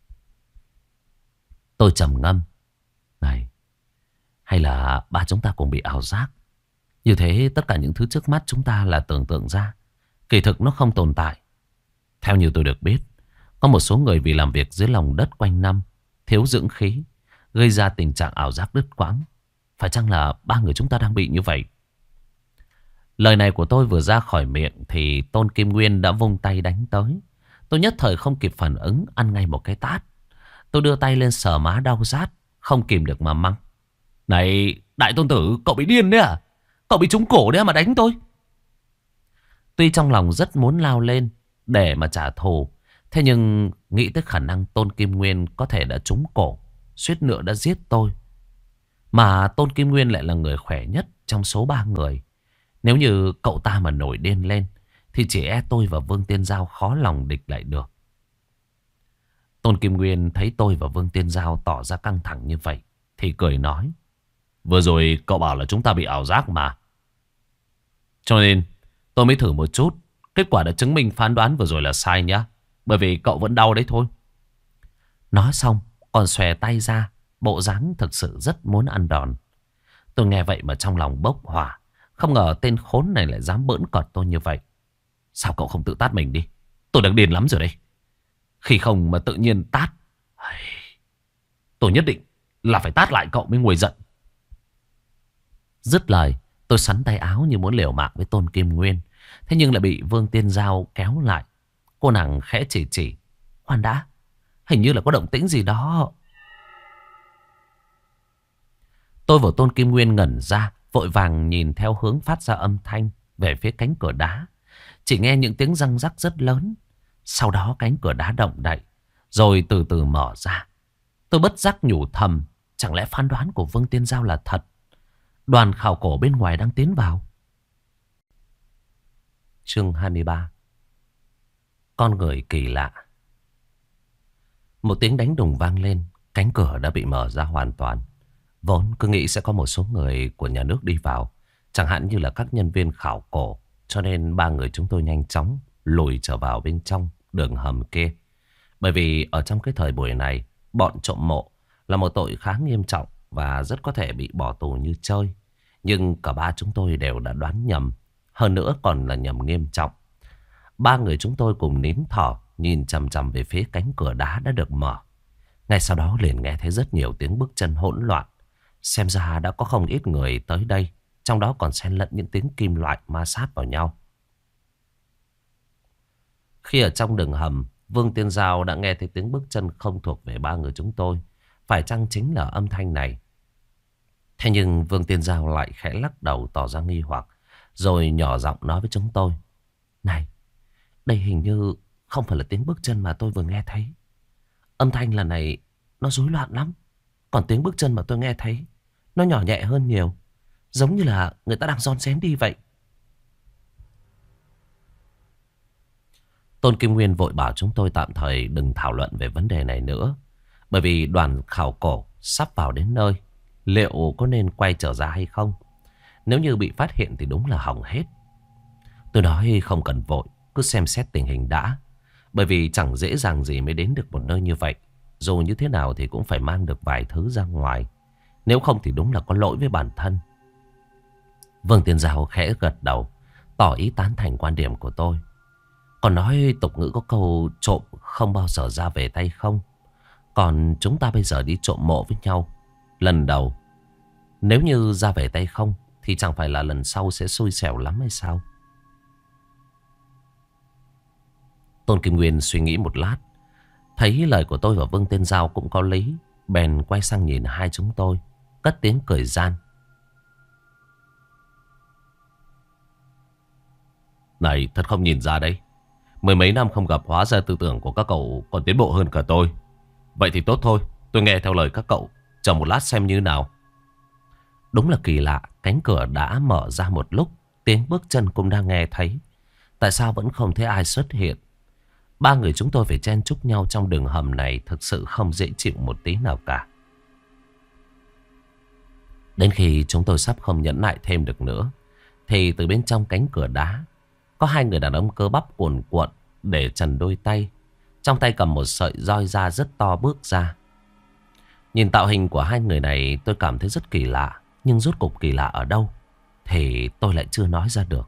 Tôi trầm ngâm. Này, hay là ba chúng ta cùng bị ảo giác? Như thế tất cả những thứ trước mắt chúng ta là tưởng tượng ra, kỳ thực nó không tồn tại. Theo như tôi được biết, có một số người vì làm việc dưới lòng đất quanh năm, thiếu dưỡng khí, gây ra tình trạng ảo giác đứt quãng. Phải chăng là ba người chúng ta đang bị như vậy? Lời này của tôi vừa ra khỏi miệng thì Tôn Kim Nguyên đã vung tay đánh tới. Tôi nhất thời không kịp phản ứng, ăn ngay một cái tát. Tôi đưa tay lên sờ má đau rát, không kìm được mà mắng. Này, đại tôn tử, cậu bị điên đấy à? Cậu bị trúng cổ đấy mà đánh tôi? Tuy trong lòng rất muốn lao lên để mà trả thù, thế nhưng nghĩ tới khả năng Tôn Kim Nguyên có thể đã trúng cổ, suýt nữa đã giết tôi, Mà Tôn Kim Nguyên lại là người khỏe nhất trong số 3 người. Nếu như cậu ta mà nổi điên lên thì chỉ e tôi và Vương Tiên Giao khó lòng địch lại được. Tôn Kim Nguyên thấy tôi và Vương Tiên Giao tỏ ra căng thẳng như vậy thì cười nói: vừa rồi cậu bảo là chúng ta bị ảo giác mà, cho nên tôi mới thử một chút. Kết quả đã chứng minh phán đoán vừa rồi là sai nhá. Bởi vì cậu vẫn đau đấy thôi. Nói xong còn xòe tay ra, bộ dáng thực sự rất muốn ăn đòn. Tôi nghe vậy mà trong lòng bốc hỏa. Không ngờ tên khốn này lại dám bỡn cợt tôi như vậy. Sao cậu không tự tát mình đi? Tôi đang điên lắm rồi đây. Khi không mà tự nhiên tát, tôi nhất định là phải tát lại cậu mới nguôi giận. Dứt lời, tôi sắn tay áo như muốn liều mạng với Tôn Kim Nguyên. Thế nhưng lại bị Vương Tiên Giao kéo lại. Cô nàng khẽ chỉ. Khoan đã, hình như là có động tĩnh gì đó. Tôi và Tôn Kim Nguyên ngẩn ra, vội vàng nhìn theo hướng phát ra âm thanh về phía cánh cửa đá. Chỉ nghe những tiếng răng rắc rất lớn. Sau đó cánh cửa đá động đậy, rồi từ từ mở ra. Tôi bất giác nhủ thầm, chẳng lẽ phán đoán của Vương Tiên Giao là thật? Đoàn khảo cổ bên ngoài đang tiến vào. Chương 23. Con người kỳ lạ. Một tiếng đánh đùng vang lên, cánh cửa đã bị mở ra hoàn toàn. Vốn cứ nghĩ sẽ có một số người của nhà nước đi vào, chẳng hạn như là các nhân viên khảo cổ. Cho nên 3 người chúng tôi nhanh chóng lùi trở vào bên trong đường hầm kia. Bởi vì ở trong cái thời buổi này, bọn trộm mộ là một tội khá nghiêm trọng và rất có thể bị bỏ tù như chơi. Nhưng cả 3 chúng tôi đều đã đoán nhầm, hơn nữa còn là nhầm nghiêm trọng. 3 người chúng tôi cùng nín thở nhìn chằm chằm về phía cánh cửa đá đã được mở. Ngay sau đó liền nghe thấy rất nhiều tiếng bước chân hỗn loạn. Xem ra đã có không ít người tới đây, trong đó còn xen lẫn những tiếng kim loại ma sát vào nhau. Khi ở trong đường hầm, Vương Tiên Giao đã nghe thấy tiếng bước chân không thuộc về 3 người chúng tôi. Phải chăng chính là âm thanh này? Thế nhưng Vương Tiên Giao lại khẽ lắc đầu tỏ ra nghi hoặc, rồi nhỏ giọng nói với chúng tôi: này, đây hình như không phải là tiếng bước chân mà tôi vừa nghe thấy. Âm thanh lần này nó rối loạn lắm. Còn tiếng bước chân mà tôi nghe thấy nó nhỏ nhẹ hơn nhiều, giống như là người ta đang ron rén đi vậy. Tôn Kim Nguyên vội bảo chúng tôi tạm thời đừng thảo luận về vấn đề này nữa. Bởi vì đoàn khảo cổ sắp vào đến nơi, liệu có nên quay trở ra hay không? Nếu như bị phát hiện thì đúng là hỏng hết. Tôi nói không cần vội, cứ xem xét tình hình đã. Bởi vì chẳng dễ dàng gì mới đến được một nơi như vậy. Dù như thế nào thì cũng phải mang được vài thứ ra ngoài. Nếu không thì đúng là có lỗi với bản thân. Vương Tiên Giao khẽ gật đầu, tỏ ý tán thành quan điểm của tôi. Còn nói tục ngữ có câu trộm không bao giờ ra về tay không. Còn chúng ta bây giờ đi trộm mộ với nhau lần đầu, nếu như ra về tay không thì chẳng phải là lần sau sẽ xui xẻo lắm hay sao? Tôn Kim Nguyên suy nghĩ một lát, thấy lời của tôi và Vương Tiên Giao cũng có lý, bèn quay sang nhìn hai chúng tôi, cất tiếng cười gian. Này, thật không nhìn ra đấy. Mười mấy năm không gặp, hóa ra tư tưởng của các cậu còn tiến bộ hơn cả tôi. Vậy thì tốt thôi, tôi nghe theo lời các cậu, chờ một lát xem như nào. Đúng là kỳ lạ, cánh cửa đã mở ra một lúc, tiếng bước chân cũng đang nghe thấy. Tại sao vẫn không thấy ai xuất hiện? 3 người chúng tôi phải chen chúc nhau trong đường hầm này, thực sự không dễ chịu một tí nào cả. Đến khi chúng tôi sắp không nhẫn nại thêm được nữa, thì từ bên trong cánh cửa đá có 2 người đàn ông cơ bắp cuồn cuộn, để trần đôi tay, trong tay cầm một sợi roi da rất to bước ra. Nhìn tạo hình của 2 người này tôi cảm thấy rất kỳ lạ, nhưng rốt cuộc kỳ lạ ở đâu thì tôi lại chưa nói ra được.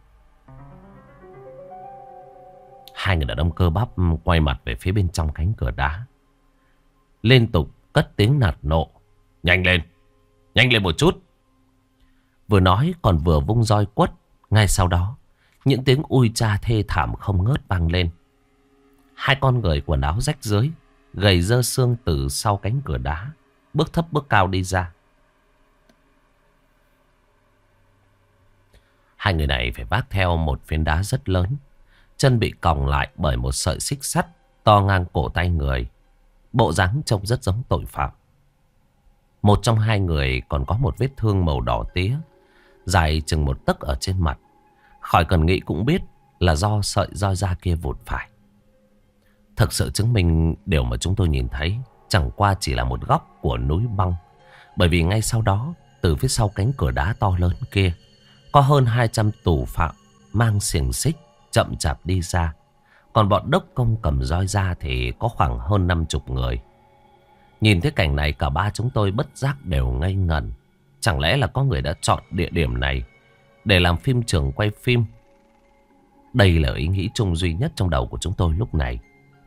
2 người đàn ông cơ bắp quay mặt về phía bên trong cánh cửa đá, liên tục cất tiếng nạt nộ. Nhanh lên một chút. Vừa nói còn vừa vung roi quất. Ngay sau đó những tiếng ui cha thê thảm không ngớt vang lên. 2 con người quần áo rách rưới, gầy dơ xương từ sau cánh cửa đá bước thấp bước cao đi ra. 2 người này phải vác theo một phiến đá rất lớn, chân bị còng lại bởi một sợi xích sắt to ngang cổ tay người. Bộ dáng trông rất giống tội phạm. Một trong hai người còn có một vết thương màu đỏ tía, dài chừng 1 tấc ở trên mặt. Khỏi cần nghĩ cũng biết là do sợi roi da kia vụt phải. Thực sự chứng minh điều mà chúng tôi nhìn thấy chẳng qua chỉ là một góc của núi băng. Bởi vì ngay sau đó, từ phía sau cánh cửa đá to lớn kia, có hơn 200 tù phạm mang xiềng xích chậm chạp đi ra. Còn bọn đốc công cầm roi ra thì có khoảng hơn 50 người. Nhìn thấy cảnh này, cả ba chúng tôi bất giác đều ngây ngẩn. Chẳng lẽ là có người đã chọn địa điểm này để làm phim trường quay phim? Đây là ý nghĩ chung duy nhất trong đầu của chúng tôi lúc này.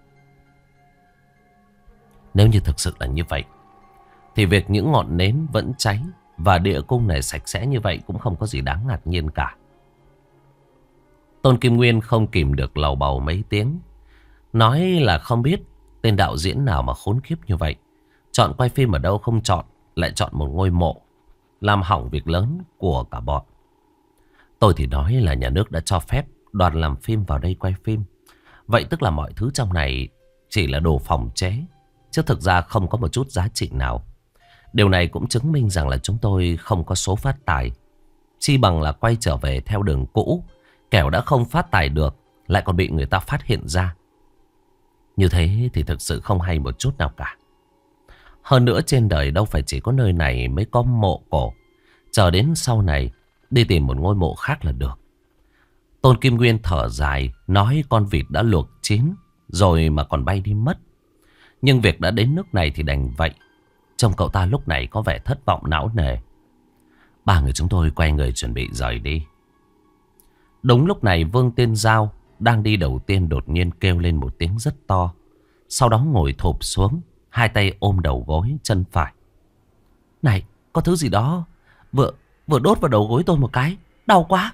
Nếu như thực sự là như vậy, thì việc những ngọn nến vẫn cháy và địa cung này sạch sẽ như vậy cũng không có gì đáng ngạc nhiên cả. Tôn Kim Nguyên không kìm được lầu bầu mấy tiếng. Nói là không biết tên đạo diễn nào mà khốn kiếp như vậy. Chọn quay phim ở đâu không chọn, lại chọn một ngôi mộ, làm hỏng việc lớn của cả bọn. Tôi thì nói là nhà nước đã cho phép đoàn làm phim vào đây quay phim. Vậy tức là mọi thứ trong này chỉ là đồ phòng chế, chứ thực ra không có một chút giá trị nào. Điều này cũng chứng minh rằng là chúng tôi không có số phát tài. Chi bằng là quay trở về theo đường cũ, kẻo đã không phát tài được lại còn bị người ta phát hiện ra. Như thế thì thực sự không hay một chút nào cả. Hơn nữa trên đời đâu phải chỉ có nơi này mới có mộ cổ. Chờ đến sau này đi tìm một ngôi mộ khác là được. Tôn Kim Nguyên thở dài, nói con vịt đã luộc chín rồi mà còn bay đi mất. Nhưng việc đã đến nước này thì đành vậy. Trông cậu ta lúc này có vẻ thất vọng não nề. Ba người chúng tôi quay người chuẩn bị rời đi. Đúng lúc này Vương Tiên Giao đang đi đầu tiên đột nhiên kêu lên một tiếng rất to. Sau đó ngồi thụp xuống, hai tay ôm đầu gối chân phải. Này, có thứ gì đó vừa đốt vào đầu gối tôi một cái, đau quá.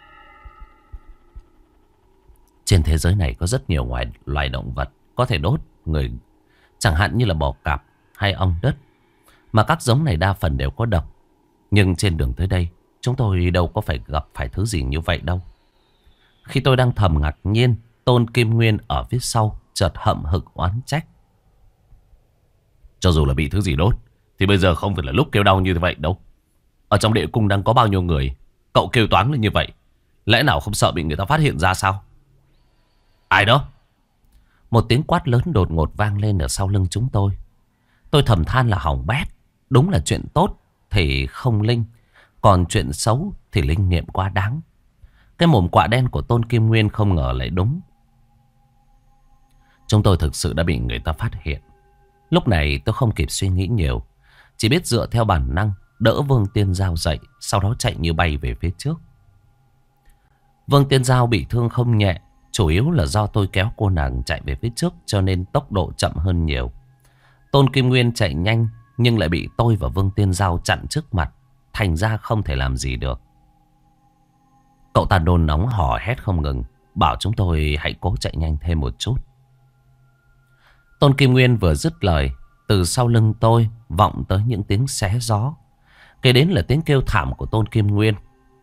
Trên thế giới này có rất nhiều loài động vật có thể đốt người, chẳng hạn như là bò cạp hay ong đất. Mà các giống này đa phần đều có độc. Nhưng trên đường tới đây, chúng tôi đâu có phải gặp phải thứ gì như vậy đâu. Khi tôi đang thầm ngạc nhiên, Tôn Kim Nguyên ở phía sau chợt hậm hực oán trách. Cho dù là bị thứ gì đốt thì bây giờ không phải là lúc kêu đau như vậy đâu. Ở trong địa cung đang có bao nhiêu người, cậu kêu toáng lên như vậy, lẽ nào không sợ bị người ta phát hiện ra sao? Ai đó? Một tiếng quát lớn đột ngột vang lên ở sau lưng chúng tôi. Tôi thầm than là hỏng bét. Đúng là chuyện tốt thì không linh, còn chuyện xấu thì linh nghiệm quá đáng. Cái mồm quạ đen của Tôn Kim Nguyên không ngờ lại đúng. Chúng tôi thực sự đã bị người ta phát hiện. Lúc này tôi không kịp suy nghĩ nhiều, chỉ biết dựa theo bản năng đỡ Vương Tiên Giao dậy, sau đó chạy như bay về phía trước. Vương Tiên Giao bị thương không nhẹ, chủ yếu là do tôi kéo cô nàng chạy về phía trước cho nên tốc độ chậm hơn nhiều. Tôn Kim Nguyên chạy nhanh nhưng lại bị tôi và Vương Tiên Giao chặn trước mặt, thành ra không thể làm gì được. Cậu ta nôn nóng hò hét không ngừng, bảo chúng tôi hãy cố chạy nhanh thêm một chút. Tôn Kim Nguyên vừa dứt lời, từ sau lưng tôi vọng tới những tiếng xé gió. Kế đến là tiếng kêu thảm của Tôn Kim Nguyên.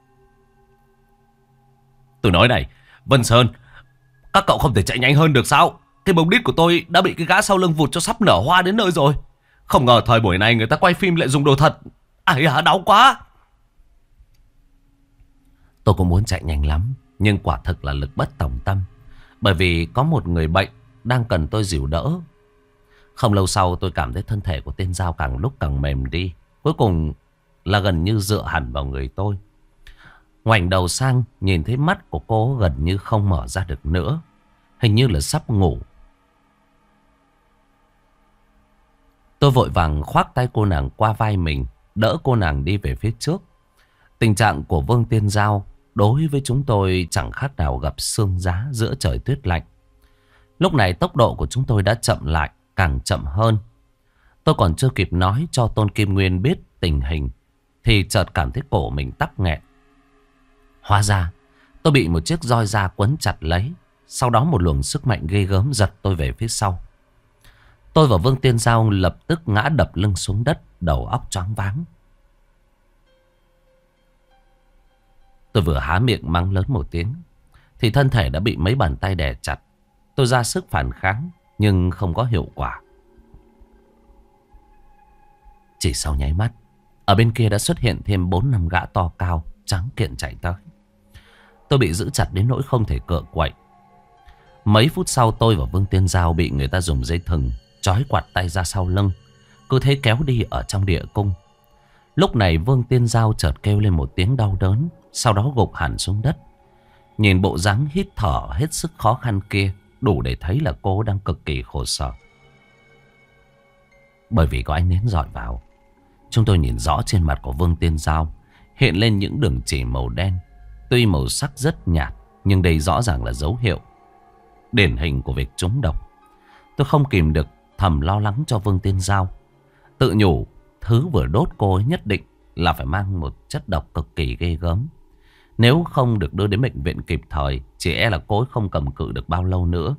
Tôi nói này, Vân Sơn, các cậu không thể chạy nhanh hơn được sao? Cái bông đít của tôi đã bị cái gã sau lưng vụt cho sắp nở hoa đến nơi rồi. Không ngờ thời buổi này người ta quay phim lại dùng đồ thật. Ai hả, đau quá. Tôi cũng muốn chạy nhanh lắm, nhưng quả thực là lực bất tòng tâm. Bởi vì có một người bệnh đang cần tôi dìu đỡ. Không lâu sau tôi cảm thấy thân thể của tên Giao càng lúc càng mềm đi. Cuối cùng là gần như dựa hẳn vào người tôi. Ngoảnh đầu sang nhìn thấy mắt của cô gần như không mở ra được nữa. Hình như là sắp ngủ. Tôi vội vàng khoác tay cô nàng qua vai mình, đỡ cô nàng đi về phía trước. Tình trạng của Vương Tiên Giao đối với chúng tôi chẳng khác nào gặp sương giá giữa trời tuyết lạnh. Lúc này tốc độ của chúng tôi đã chậm lại, càng chậm hơn. Tôi còn chưa kịp nói cho Tôn Kim Nguyên biết tình hình thì chợt cảm thấy cổ mình tắc nghẹn. Hóa ra tôi bị một chiếc roi da quấn chặt lấy. Sau đó một luồng sức mạnh ghê gớm giật tôi về phía sau. Tôi và Vương Tiên Giao lập tức ngã đập lưng xuống đất, đầu óc choáng váng. Tôi vừa há miệng mắng lớn một tiếng thì thân thể đã bị mấy bàn tay đè chặt. Tôi ra sức phản kháng nhưng không có hiệu quả. Chỉ sau nháy mắt, ở bên kia đã xuất hiện thêm 4-5 gã to cao, trắng kiện chạy tới. Tôi bị giữ chặt đến nỗi không thể cựa quậy. Mấy phút sau tôi và Vương Tiên Giao bị người ta dùng dây thừng trói quạt tay ra sau lưng, cứ thế kéo đi ở trong địa cung. Lúc này Vương Tiên Giao chợt kêu lên một tiếng đau đớn, sau đó gục hẳn xuống đất. Nhìn bộ dáng hít thở hết sức khó khăn kia, đủ để thấy là cô đang cực kỳ khổ sở. Bởi vì có ánh nến rọi vào, chúng tôi nhìn rõ trên mặt của Vương Tiên Giao hiện lên những đường chỉ màu đen. Tuy màu sắc rất nhạt, nhưng đây rõ ràng là dấu hiệu điển hình của việc trúng độc. Tôi không kìm được thầm lo lắng cho Vương Tiên Giao. Tự nhủ thứ vừa đốt cô ấy nhất định là phải mang một chất độc cực kỳ ghê gớm. Nếu không được đưa đến bệnh viện kịp thời, chỉ e là cô ấy không cầm cự được bao lâu nữa.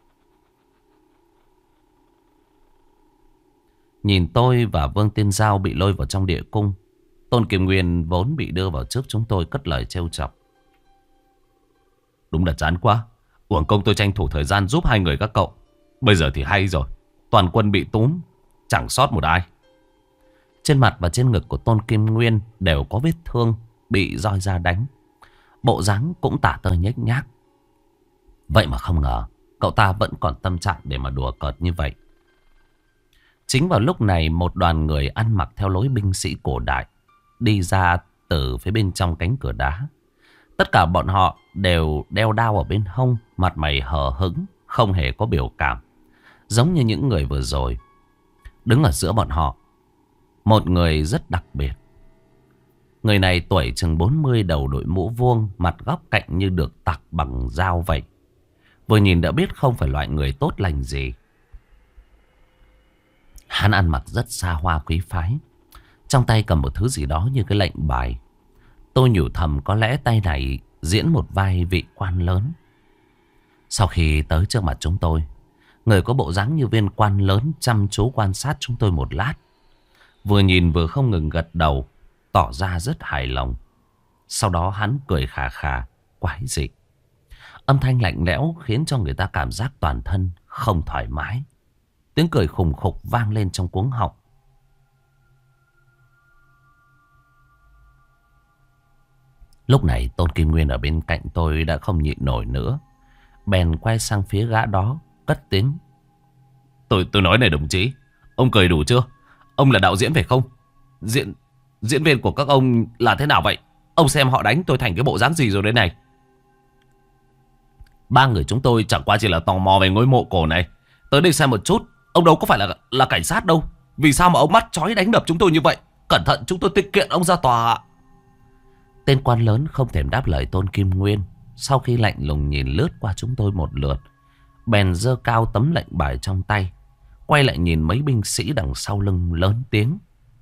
Nhìn tôi và Vương Tiên Giao bị lôi vào trong địa cung, Tôn Kim Nguyên vốn bị đưa vào trước chúng tôi cất lời trêu chọc. Đúng là chán quá. Uổng công tôi tranh thủ thời gian giúp hai người các cậu. Bây giờ thì hay rồi. Toàn quân bị túm, chẳng sót một ai. Trên mặt và trên ngực của Tôn Kim Nguyên đều có vết thương, bị roi da đánh. Bộ dáng cũng tả tơi nhếch nhác. Vậy mà không ngờ cậu ta vẫn còn tâm trạng để mà đùa cợt như vậy. Chính vào lúc này, một đoàn người ăn mặc theo lối binh sĩ cổ đại đi ra từ phía bên trong cánh cửa đá. Tất cả bọn họ đều đeo đao ở bên hông, mặt mày hờ hững, không hề có biểu cảm, giống như những người vừa rồi. Đứng ở giữa bọn họ, một người rất đặc biệt. Người này tuổi chừng 40, đầu đội mũ vuông, mặt góc cạnh như được tặc bằng dao vậy. Vừa nhìn đã biết không phải loại người tốt lành gì. Hắn ăn mặc rất xa hoa quý phái, trong tay cầm một thứ gì đó như cái lệnh bài. Tôi nhủ thầm có lẽ tay này diễn một vai vị quan lớn. Sau khi tới trước mặt chúng tôi, người có bộ dáng như viên quan lớn chăm chú quan sát chúng tôi một lát. Vừa nhìn vừa không ngừng gật đầu, tỏ ra rất hài lòng. Sau đó hắn cười khà khà, quái dị. Âm thanh lạnh lẽo khiến cho người ta cảm giác toàn thân không thoải mái. Tiếng cười khùng khục vang lên trong cuống họng. Lúc này Tôn Kim Nguyên ở bên cạnh tôi đã không nhịn nổi nữa, bèn quay sang phía gã đó, cất tiếng. Tôi nói này đồng chí, ông cười đủ chưa? Ông là đạo diễn phải không? Diễn viên của các ông là thế nào vậy? Ông xem họ đánh tôi thành cái bộ dáng gì rồi đấy này. Ba người chúng tôi chẳng qua chỉ là tò mò về ngôi mộ cổ này, tới đây xem một chút. Ông đâu có phải là cảnh sát đâu. Vì sao mà ông mắt chói đánh đập chúng tôi như vậy? Cẩn thận chúng tôi kiện ông ra tòa. Tên quan lớn không thèm đáp lời Tôn Kim Nguyên. Sau khi lạnh lùng nhìn lướt qua chúng tôi một lượt, bèn giơ cao tấm lệnh bài trong tay, quay lại nhìn mấy binh sĩ đằng sau lưng lớn tiếng.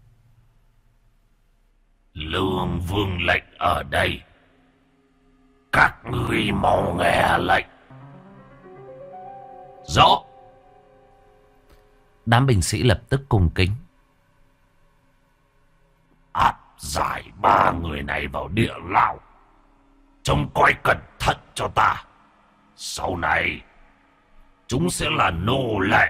Lương vương lệnh ở đây, các ngươi mau nghe lệnh. Rõ. Đám binh sĩ lập tức cung kính. Áp giải ba người này vào địa lao, trông coi cẩn thận cho ta. Sau này chúng sẽ là nô lệ.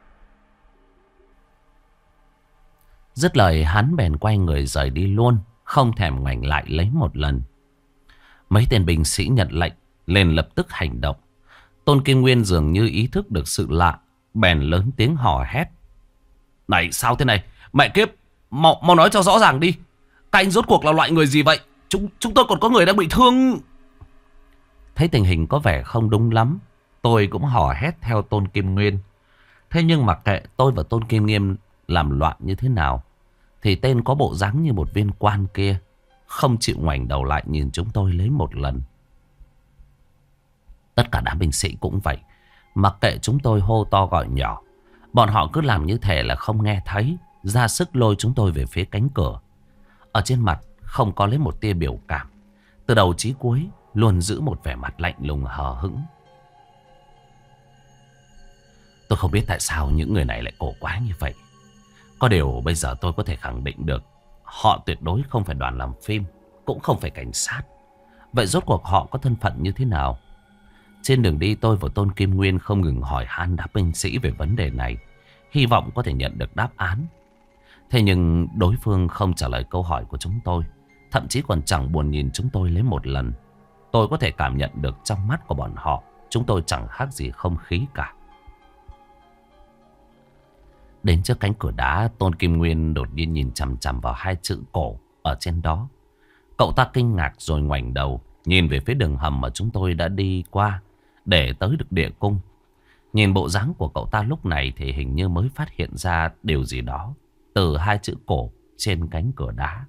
Dứt lời hắn bèn quay người rời đi luôn, không thèm ngoảnh lại lấy một lần. Mấy tên binh sĩ nhận lệnh lên lập tức hành động. Tôn Kim Nguyên dường như ý thức được sự lạ, bèn lớn tiếng hò hét. Này sao thế này? Mẹ kiếp, mau nói cho rõ ràng đi. Các anh rốt cuộc là loại người gì vậy? Chúng tôi còn có người đang bị thương. Thấy tình hình có vẻ không đúng lắm, tôi cũng hò hét theo Tôn Kim Nguyên. Thế nhưng mặc kệ tôi và Tôn Kim Nguyên làm loạn như thế nào, thì tên có bộ dáng như một viên quan kia không chịu ngoảnh đầu lại nhìn chúng tôi lấy một lần. Tất cả đám binh sĩ cũng vậy. Mặc kệ chúng tôi hô to gọi nhỏ, bọn họ cứ làm như thể là không nghe thấy, ra sức lôi chúng tôi về phía cánh cửa. Ở trên mặt không có lấy một tia biểu cảm, từ đầu chí cuối luôn giữ một vẻ mặt lạnh lùng hờ hững. Tôi không biết tại sao những người này lại cổ quái như vậy. Có điều bây giờ tôi có thể khẳng định được, họ tuyệt đối không phải đoàn làm phim, cũng không phải cảnh sát. Vậy rốt cuộc họ có thân phận như thế nào? Trên đường đi tôi và Tôn Kim Nguyên không ngừng hỏi han đáp binh sĩ về vấn đề này, hy vọng có thể nhận được đáp án. Thế nhưng đối phương không trả lời câu hỏi của chúng tôi. Thậm chí còn chẳng buồn nhìn chúng tôi lấy một lần. Tôi có thể cảm nhận được trong mắt của bọn họ, chúng tôi chẳng khác gì không khí cả. Đến trước cánh cửa đá, Tôn Kim Nguyên đột nhiên nhìn chằm chằm vào hai chữ cổ ở trên đó. Cậu ta kinh ngạc rồi ngoảnh đầu, nhìn về phía đường hầm mà chúng tôi đã đi qua để tới được địa cung. Nhìn bộ dáng của cậu ta lúc này thì hình như mới phát hiện ra điều gì đó từ hai chữ cổ trên cánh cửa đá.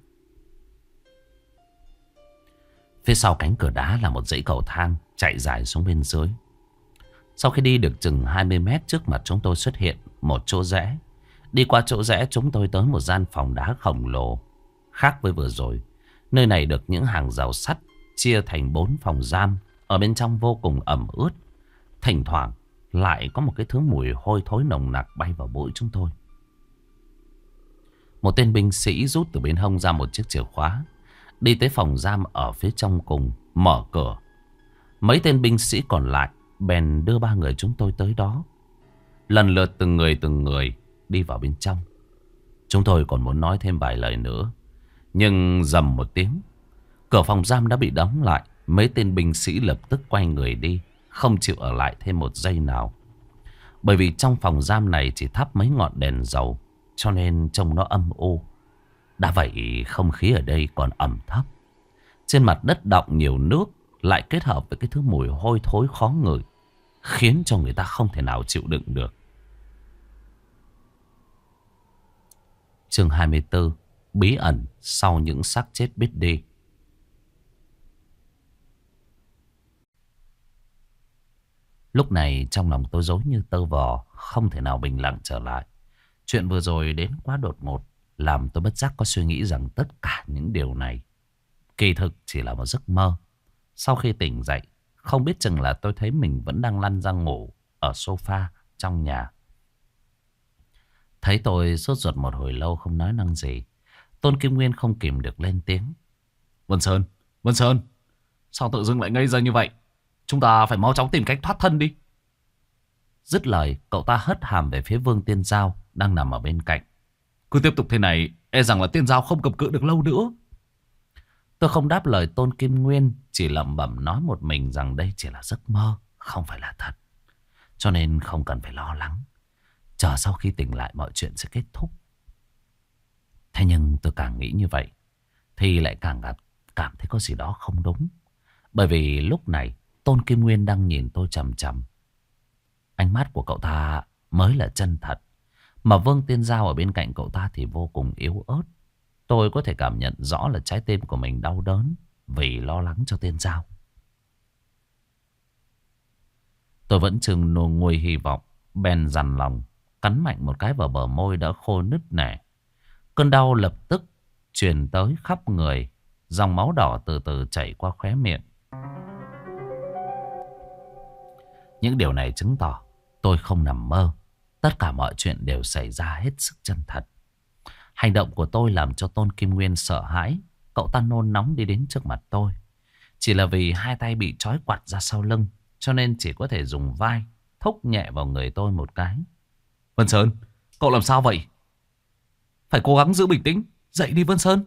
Phía sau cánh cửa đá là một dãy cầu thang chạy dài xuống bên dưới. Sau khi đi được chừng 20 mét, trước mặt chúng tôi xuất hiện một chỗ rẽ. Đi qua chỗ rẽ chúng tôi tới một gian phòng đá khổng lồ. Khác với vừa rồi, nơi này được những hàng rào sắt chia thành 4 phòng giam. Ở bên trong vô cùng ẩm ướt. Thỉnh thoảng lại có một cái thứ mùi hôi thối nồng nặc bay vào mũi chúng tôi. Một tên binh sĩ rút từ bên hông ra một chiếc chìa khóa, đi tới phòng giam ở phía trong cùng, mở cửa. Mấy tên binh sĩ còn lại bèn đưa 3 người chúng tôi tới đó. Lần lượt từng người đi vào bên trong. Chúng tôi còn muốn nói thêm vài lời nữa, nhưng rầm một tiếng, cửa phòng giam đã bị đóng lại. Mấy tên binh sĩ lập tức quay người đi, không chịu ở lại thêm một giây nào. Bởi vì trong phòng giam này chỉ thắp mấy ngọn đèn dầu, cho nên trông nó âm u. Đã vậy không khí ở đây còn ẩm thấp. Trên mặt đất đọng nhiều nước, lại kết hợp với cái thứ mùi hôi thối khó ngửi, khiến cho người ta không thể nào chịu đựng được. Chương 24. Bí ẩn sau những xác chết biết đi. Lúc này trong lòng tôi rối như tơ vò, không thể nào bình lặng trở lại. Chuyện vừa rồi đến quá đột ngột, làm tôi bất giác có suy nghĩ rằng tất cả những điều này kỳ thực chỉ là một giấc mơ. Sau khi tỉnh dậy, không biết chừng là tôi thấy mình vẫn đang lăn ra ngủ ở sofa trong nhà. Thấy tôi sốt ruột một hồi lâu không nói năng gì, Tôn Kim Nguyên không kìm được lên tiếng. Vân Sơn, sao tự dưng lại ngây ra như vậy? Chúng ta phải mau chóng tìm cách thoát thân đi. Dứt lời, cậu ta hất hàm về phía Vương Tiên Giao đang nằm ở bên cạnh. Cứ tiếp tục thế này, e rằng là Tiên Giao không cầm cự được lâu nữa. Tôi không đáp lời Tôn Kim Nguyên, chỉ lẩm bẩm nói một mình rằng đây chỉ là giấc mơ, không phải là thật. Cho nên không cần phải lo lắng. Chờ sau khi tỉnh lại mọi chuyện sẽ kết thúc. Thế nhưng tôi càng nghĩ như vậy thì lại càng cảm thấy có gì đó không đúng. Bởi vì lúc này Tôn Kim Nguyên đang nhìn tôi chằm chằm. Ánh mắt của cậu ta mới là chân thật, mà Vương Tiên Giao ở bên cạnh cậu ta thì vô cùng yếu ớt. Tôi có thể cảm nhận rõ là trái tim của mình đau đớn vì lo lắng cho Tiên Giao. Tôi vẫn chừng nguôi hy vọng, bèn dằn lòng, cắn mạnh một cái vào bờ môi đã khô nứt nẻ. Cơn đau lập tức truyền tới khắp người, dòng máu đỏ từ từ chảy qua khóe miệng. Những điều này chứng tỏ tôi không nằm mơ. Tất cả mọi chuyện đều xảy ra hết sức chân thật. Hành động của tôi làm cho Tôn Kim Nguyên sợ hãi. Cậu ta nôn nóng đi đến trước mặt tôi. Chỉ là vì hai tay bị trói quặt ra sau lưng, cho nên chỉ có thể dùng vai thúc nhẹ vào người tôi một cái. Vân Sơn, cậu làm sao vậy? Phải cố gắng giữ bình tĩnh. Dậy đi Vân Sơn.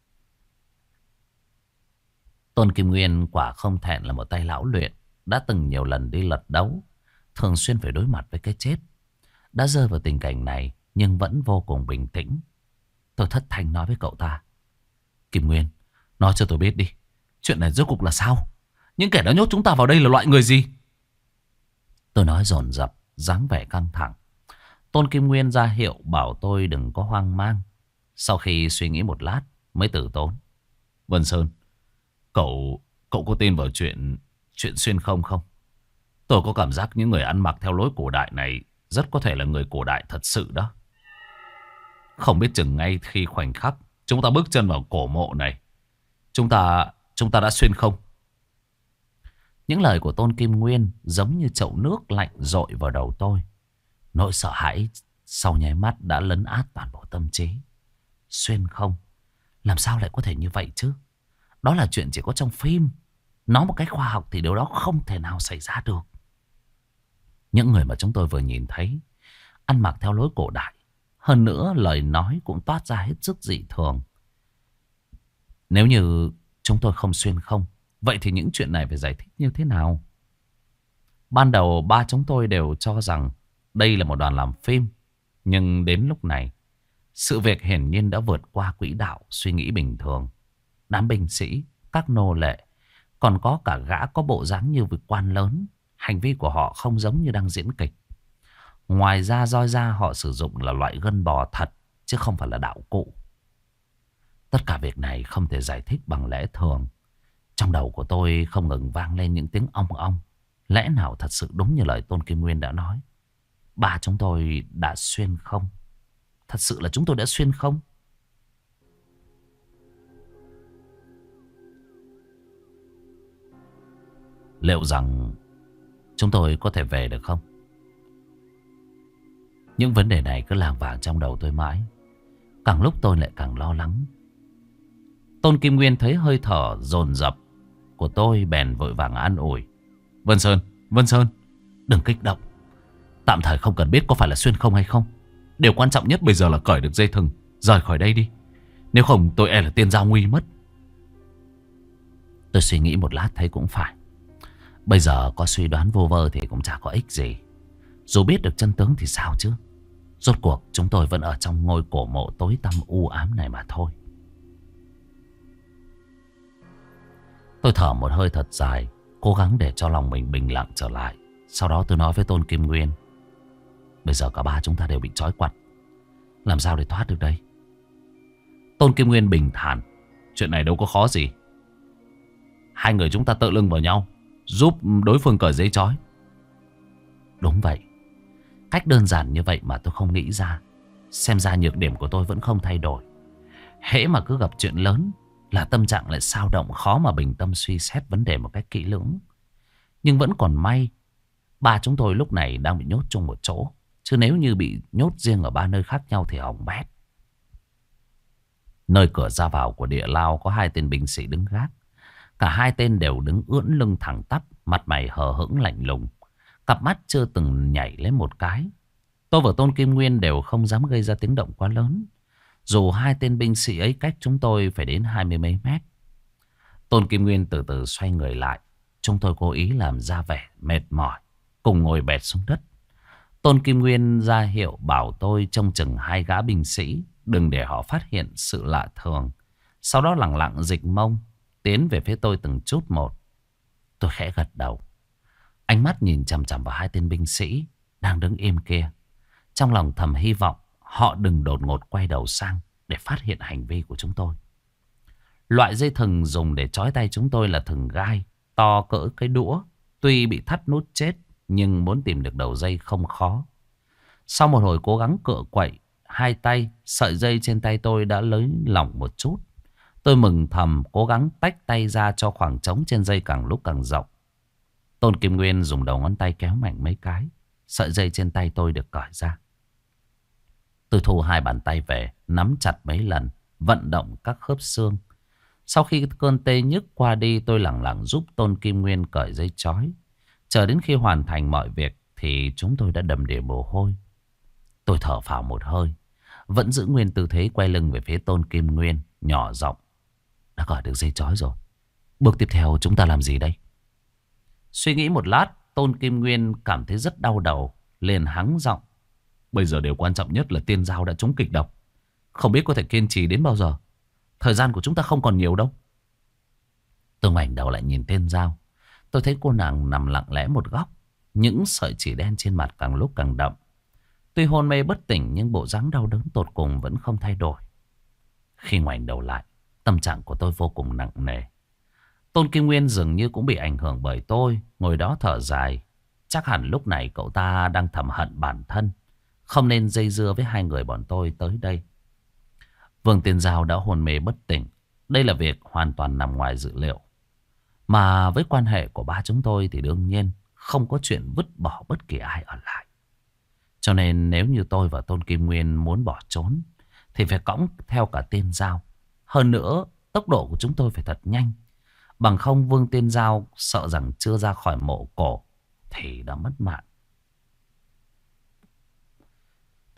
Tôn Kim Nguyên quả không thẹn là một tay lão luyện, đã từng nhiều lần đi lật đấu, thường xuyên phải đối mặt với cái chết. Đã rơi vào tình cảnh này nhưng vẫn vô cùng bình tĩnh. Tôi thất thanh nói với cậu ta. Kim Nguyên, nói cho tôi biết đi, chuyện này rốt cuộc là sao? Những kẻ đã nhốt chúng ta vào đây là loại người gì? Tôi nói dồn dập, dáng vẻ căng thẳng. Tôn Kim Nguyên ra hiệu bảo tôi đừng có hoang mang. Sau khi suy nghĩ một lát mới từ tốn. Vân Sơn, cậu có tin vào chuyện xuyên không không? Tôi có cảm giác những người ăn mặc theo lối cổ đại này rất có thể là người cổ đại thật sự đó. Không biết chừng ngay khi khoảnh khắc chúng ta bước chân vào cổ mộ này, chúng ta đã xuyên không? Những lời của Tôn Kim Nguyên giống như chậu nước lạnh dội vào đầu tôi. Nỗi sợ hãi sau nháy mắt đã lấn át toàn bộ tâm trí. Xuyên không? Làm sao lại có thể như vậy chứ? Đó là chuyện chỉ có trong phim. Nói một cách khoa học thì điều đó không thể nào xảy ra được. Những người mà chúng tôi vừa nhìn thấy ăn mặc theo lối cổ đại, Hơn nữa lời nói cũng toát ra hết sức dị thường. Nếu như chúng tôi không xuyên không, vậy thì những chuyện này phải giải thích như thế nào? Ban đầu ba chúng tôi đều cho rằng đây là một đoàn làm phim. Nhưng đến lúc này, sự việc hiển nhiên đã vượt qua quỹ đạo suy nghĩ bình thường. Đám binh sĩ, các nô lệ, còn có cả gã có bộ dáng như vị quan lớn. Hành vi của họ không giống như đang diễn kịch. Ngoài ra roi da họ sử dụng là loại gân bò thật, chứ không phải là đạo cụ. Tất cả việc này không thể giải thích bằng lẽ thường. Trong đầu của tôi không ngừng vang lên những tiếng ong ong. Lẽ nào thật sự đúng như lời Tôn Kim Nguyên đã nói? Ba chúng tôi đã xuyên không? Thật sự là chúng tôi đã xuyên không? Liệu rằng chúng tôi có thể về được không? Những vấn đề này cứ lảng vảng trong đầu tôi mãi. Càng lúc tôi lại càng lo lắng. Tôn Kim Nguyên thấy hơi thở dồn dập của tôi bèn vội vàng an ủi. Vân Sơn, Vân Sơn, đừng kích động. Tạm thời không cần biết có phải là xuyên không hay không. Điều quan trọng nhất bây giờ là cởi được dây thừng, rời khỏi đây đi. Nếu không tôi e là tiên giao nguy mất. Tôi suy nghĩ một lát thấy cũng phải. Bây giờ có suy đoán vô vơ thì cũng chả có ích gì. Dù biết được chân tướng thì sao chứ. Rốt cuộc chúng tôi vẫn ở trong ngôi cổ mộ tối tăm u ám này mà thôi. Tôi thở một hơi thật dài, cố gắng để cho lòng mình bình lặng trở lại. Sau đó tôi nói với Tôn Kim Nguyên. Bây giờ cả ba chúng ta đều bị trói quặt. Làm sao để thoát được đây? Tôn Kim Nguyên bình thản. Chuyện này đâu có khó gì. Hai người chúng ta tự lưng vào nhau, giúp đối phương cởi dây trói. Đúng vậy. Cách đơn giản như vậy mà tôi không nghĩ ra. Xem ra nhược điểm của tôi vẫn không thay đổi. Hễ mà cứ gặp chuyện lớn là tâm trạng lại xao động, khó mà bình tâm suy xét vấn đề một cách kỹ lưỡng. Nhưng vẫn còn may, ba chúng tôi lúc này đang bị nhốt chung một chỗ. Chứ nếu như bị nhốt riêng ở ba nơi khác nhau thì hỏng bét. Nơi cửa ra vào của địa lao có hai tên binh sĩ đứng gác. Cả hai tên đều đứng ưỡn lưng thẳng tắp, mặt mày hờ hững lạnh lùng. Cặp mắt chưa từng nhảy lên một cái. Tôi và Tôn Kim Nguyên đều không dám gây ra tiếng động quá lớn. Dù hai tên binh sĩ ấy cách chúng tôi phải đến 20 mấy mét. Tôn Kim Nguyên từ từ xoay người lại. Chúng tôi cố ý làm ra vẻ mệt mỏi, cùng ngồi bệt xuống đất. Tôn Kim Nguyên ra hiệu bảo tôi trông chừng hai gã binh sĩ, đừng để họ phát hiện sự lạ thường. Sau đó lẳng lặng dịch mông, tiến về phía tôi từng chút một. Tôi khẽ gật đầu. Ánh mắt nhìn chằm chằm vào hai tên binh sĩ đang đứng im kia. Trong lòng thầm hy vọng họ đừng đột ngột quay đầu sang để phát hiện hành vi của chúng tôi. Loại dây thừng dùng để trói tay chúng tôi là thừng gai, to cỡ cái đũa. Tuy bị thắt nút chết, nhưng muốn tìm được đầu dây không khó. Sau một hồi cố gắng cựa quậy hai tay, sợi dây trên tay tôi đã lấy lỏng một chút. Tôi mừng thầm cố gắng tách tay ra cho khoảng trống trên dây càng lúc càng rộng. Tôn Kim Nguyên dùng đầu ngón tay kéo mạnh mấy cái. Sợi dây trên tay tôi được cởi ra. Tôi thu hai bàn tay về, nắm chặt mấy lần, vận động các khớp xương. Sau khi cơn tê nhức qua đi, tôi lẳng lặng giúp Tôn Kim Nguyên cởi dây trói. Chờ đến khi hoàn thành mọi việc thì chúng tôi đã đầm đìa mồ hôi. Tôi thở phào một hơi, vẫn giữ nguyên tư thế quay lưng về phía Tôn Kim Nguyên, nhỏ giọng. Đã cởi được dây trói rồi. Bước tiếp theo chúng ta làm gì đây? Suy nghĩ một lát, Tôn Kim Nguyên cảm thấy rất đau đầu, liền hắng giọng. Bây giờ điều quan trọng nhất là tiên giao đã trúng kịch độc. Không biết có thể kiên trì đến bao giờ. Thời gian của chúng ta không còn nhiều đâu. Tôi ngoảnh đầu lại nhìn tiên giao. Tôi thấy cô nàng nằm lặng lẽ một góc. Những sợi chỉ đen trên mặt càng lúc càng đậm. Tuy hôn mê bất tỉnh nhưng bộ dáng đau đớn tột cùng vẫn không thay đổi. Khi ngoảnh đầu lại, tâm trạng của tôi vô cùng nặng nề. Tôn Kim Nguyên dường như cũng bị ảnh hưởng bởi tôi, ngồi đó thở dài. Chắc hẳn lúc này cậu ta đang thầm hận bản thân, không nên dây dưa với hai người bọn tôi tới đây. Vương Tiên Giao đã hôn mê bất tỉnh. Đây là việc hoàn toàn nằm ngoài dự liệu. Mà với quan hệ của ba chúng tôi thì đương nhiên không có chuyện vứt bỏ bất kỳ ai ở lại. Cho nên nếu như tôi và Tôn Kim Nguyên muốn bỏ trốn thì phải cõng theo cả Tiên Giao. Hơn nữa tốc độ của chúng tôi phải thật nhanh. Bằng không Vương Tiên Giao sợ rằng chưa ra khỏi mộ cổ thì đã mất mạng.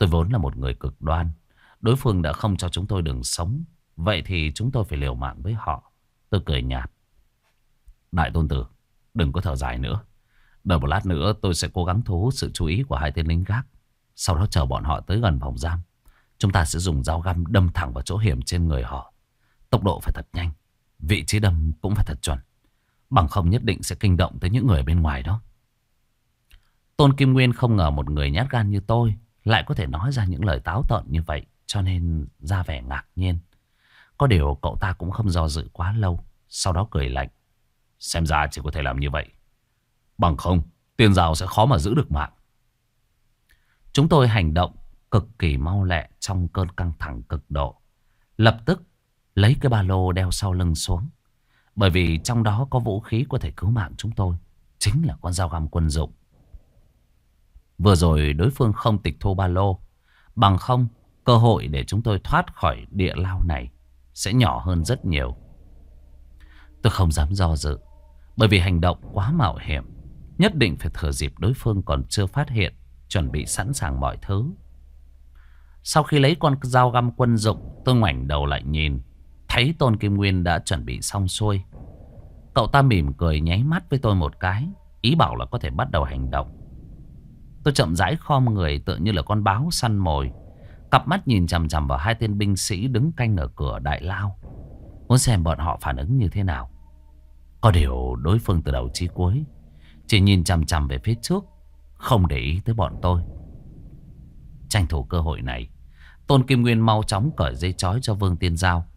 Tôi vốn là một người cực đoan. Đối phương đã không cho chúng tôi đường sống. Vậy thì chúng tôi phải liều mạng với họ. Tôi cười nhạt. Đại tôn tử, đừng có thở dài nữa. Đợi một lát nữa tôi sẽ cố gắng thu hút sự chú ý của hai tên lính gác. Sau đó chờ bọn họ tới gần phòng giam. Chúng ta sẽ dùng dao găm đâm thẳng vào chỗ hiểm trên người họ. Tốc độ phải thật nhanh. Vị trí đâm cũng phải thật chuẩn. Bằng không nhất định sẽ kinh động tới những người bên ngoài đó. Tôn Kim Nguyên không ngờ một người nhát gan như tôi lại có thể nói ra những lời táo tợn như vậy, cho nên ra vẻ ngạc nhiên. Có điều cậu ta cũng không do dự quá lâu, sau đó cười lạnh. Xem ra chỉ có thể làm như vậy. Bằng không, tiên giáo sẽ khó mà giữ được mạng. Chúng tôi hành động cực kỳ mau lẹ trong cơn căng thẳng cực độ. Lập tức lấy cái ba lô đeo sau lưng xuống. Bởi vì trong đó có vũ khí có thể cứu mạng chúng tôi. Chính là con dao găm quân dụng. Vừa rồi đối phương không tịch thu ba lô. Bằng không, cơ hội để chúng tôi thoát khỏi địa lao này sẽ nhỏ hơn rất nhiều. Tôi không dám do dự. Bởi vì hành động quá mạo hiểm. Nhất định phải thừa dịp đối phương còn chưa phát hiện, chuẩn bị sẵn sàng mọi thứ. Sau khi lấy con dao găm quân dụng, tôi ngoảnh đầu lại nhìn. Thấy Tôn Kim Nguyên đã chuẩn bị xong xuôi. Cậu ta mỉm cười nháy mắt với tôi một cái, ý bảo là có thể bắt đầu hành động. Tôi chậm rãi khom người tựa như là con báo săn mồi. Cặp mắt nhìn chằm chằm vào hai tên binh sĩ đứng canh ở cửa đại lao. Muốn xem bọn họ phản ứng như thế nào. Có điều đối phương từ đầu chí cuối chỉ nhìn chằm chằm về phía trước, không để ý tới bọn tôi. Tranh thủ cơ hội này, Tôn Kim Nguyên mau chóng cởi dây trói cho Vương Tiên Giao.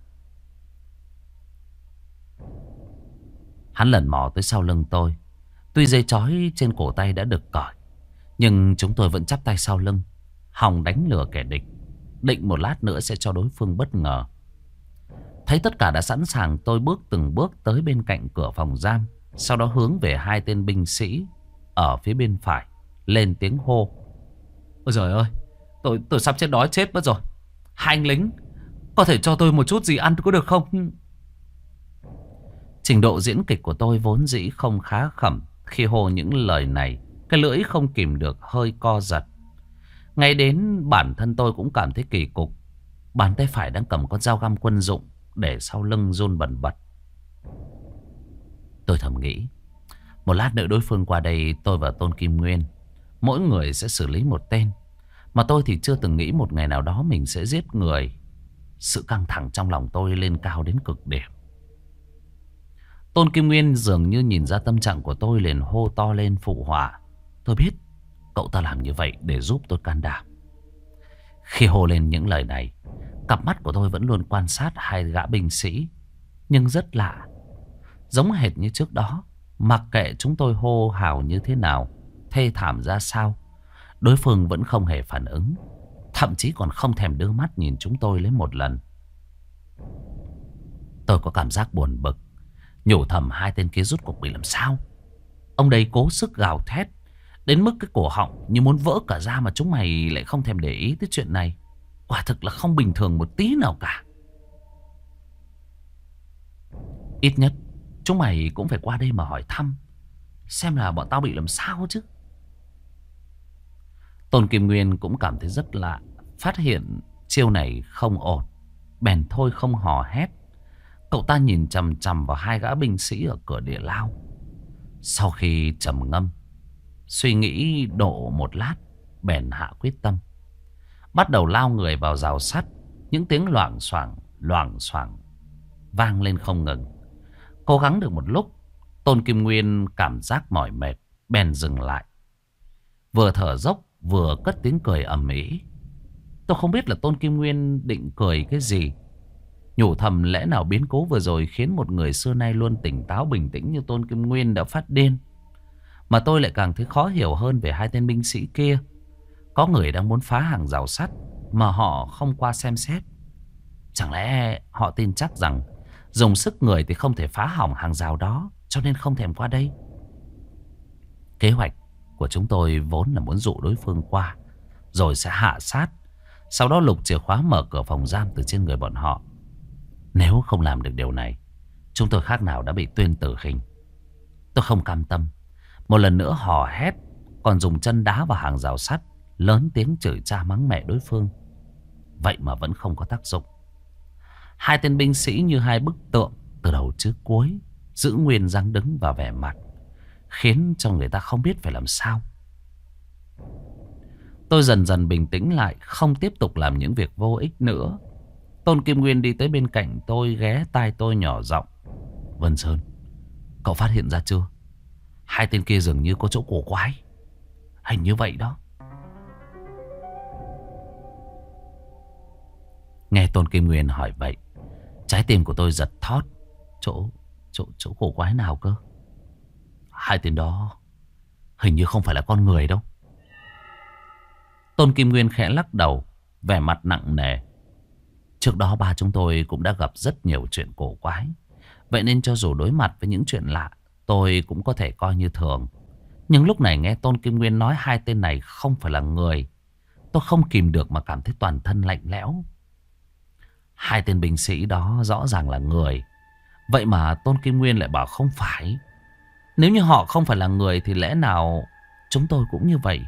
Hắn lần mò tới sau lưng tôi. Tuy dây trói trên cổ tay đã được cởi, nhưng chúng tôi vẫn chắp tay sau lưng, hòng đánh lừa kẻ địch, định một lát nữa sẽ cho đối phương bất ngờ. Thấy tất cả đã sẵn sàng, tôi bước từng bước tới bên cạnh cửa phòng giam. Sau đó hướng về hai tên binh sĩ ở phía bên phải, lên tiếng hô. Ôi trời ơi, tôi sắp chết đói chết mất rồi. Hai anh lính, có thể cho tôi một chút gì ăn có được không? Trình độ diễn kịch của tôi vốn dĩ không khá khẩm. Khi hô những lời này, cái lưỡi không kìm được hơi co giật. Ngay đến bản thân tôi cũng cảm thấy kỳ cục. Bàn tay phải đang cầm con dao găm quân dụng để sau lưng run bần bật. Tôi thầm nghĩ, một lát nữa đối phương qua đây, tôi và Tôn Kim Nguyên mỗi người sẽ xử lý một tên. Mà tôi thì chưa từng nghĩ một ngày nào đó mình sẽ giết người. Sự căng thẳng trong lòng tôi lên cao đến cực điểm. Tôn Kim Nguyên dường như nhìn ra tâm trạng của tôi, liền hô to lên phụ họa. Tôi biết cậu ta làm như vậy để giúp tôi can đảm. Khi hô lên những lời này, cặp mắt của tôi vẫn luôn quan sát hai gã binh sĩ. Nhưng rất lạ, giống hệt như trước đó, mặc kệ chúng tôi hô hào như thế nào, thê thảm ra sao, đối phương vẫn không hề phản ứng. Thậm chí còn không thèm đưa mắt nhìn chúng tôi lấy một lần. Tôi có cảm giác buồn bực, nhủ thầm hai tên kia rút cuộc bị làm sao. Ông đây cố sức gào thét đến mức cái cổ họng như muốn vỡ cả ra, mà chúng mày lại không thèm để ý tới chuyện này. Quả thực là không bình thường một tí nào cả. Ít nhất chúng mày cũng phải qua đây mà hỏi thăm, xem là bọn tao bị làm sao chứ. Tôn Kim Nguyên cũng cảm thấy rất lạ, phát hiện chiêu này không ổn, bèn thôi không hò hét. Cậu ta nhìn chằm chằm vào hai gã binh sĩ ở cửa địa lao. Sau khi trầm ngâm, suy nghĩ độ một lát, bèn hạ quyết tâm, bắt đầu lao người vào rào sắt. Những tiếng loảng xoảng vang lên không ngừng. Cố gắng được một lúc, Tôn Kim Nguyên cảm giác mỏi mệt, bèn dừng lại. Vừa thở dốc vừa cất tiếng cười ầm ĩ. Tôi không biết là Tôn Kim Nguyên định cười cái gì. Nhủ thầm lẽ nào biến cố vừa rồi khiến một người xưa nay luôn tỉnh táo bình tĩnh như Tôn Kim Nguyên đã phát điên. Mà tôi lại càng thấy khó hiểu hơn về hai tên binh sĩ kia. Có người đang muốn phá hàng rào sắt mà họ không qua xem xét. Chẳng lẽ họ tin chắc rằng dùng sức người thì không thể phá hỏng hàng rào đó, cho nên không thèm qua đây. Kế hoạch của chúng tôi vốn là muốn dụ đối phương qua, rồi sẽ hạ sát, sau đó lục chìa khóa mở cửa phòng giam từ trên người bọn họ. Nếu không làm được điều này, chúng tôi khác nào đã bị tuyên tử hình. Tôi không cam tâm, một lần nữa hò hét, còn dùng chân đá vào hàng rào sắt, lớn tiếng chửi cha mắng mẹ đối phương. Vậy mà vẫn không có tác dụng. Hai tên binh sĩ như hai bức tượng từ đầu trước cuối, giữ nguyên dáng đứng và vẻ mặt, khiến cho người ta không biết phải làm sao. Tôi dần dần bình tĩnh lại, không tiếp tục làm những việc vô ích nữa. Tôn Kim Nguyên đi tới bên cạnh tôi, ghé tai tôi nhỏ giọng: Vân Sơn, cậu phát hiện ra chưa? Hai tên kia dường như có chỗ cổ quái. Hình như vậy đó. Nghe Tôn Kim Nguyên hỏi vậy, trái tim của tôi giật thót. Chỗ cổ quái nào cơ? Hai tên đó hình như không phải là con người đâu. Tôn Kim Nguyên khẽ lắc đầu, vẻ mặt nặng nề. Trước đó ba chúng tôi cũng đã gặp rất nhiều chuyện cổ quái. Vậy nên cho dù đối mặt với những chuyện lạ, tôi cũng có thể coi như thường. Nhưng lúc này nghe Tôn Kim Nguyên nói hai tên này không phải là người, tôi không kìm được mà cảm thấy toàn thân lạnh lẽo. Hai tên binh sĩ đó rõ ràng là người, vậy mà Tôn Kim Nguyên lại bảo không phải. Nếu như họ không phải là người thì lẽ nào chúng tôi cũng như vậy?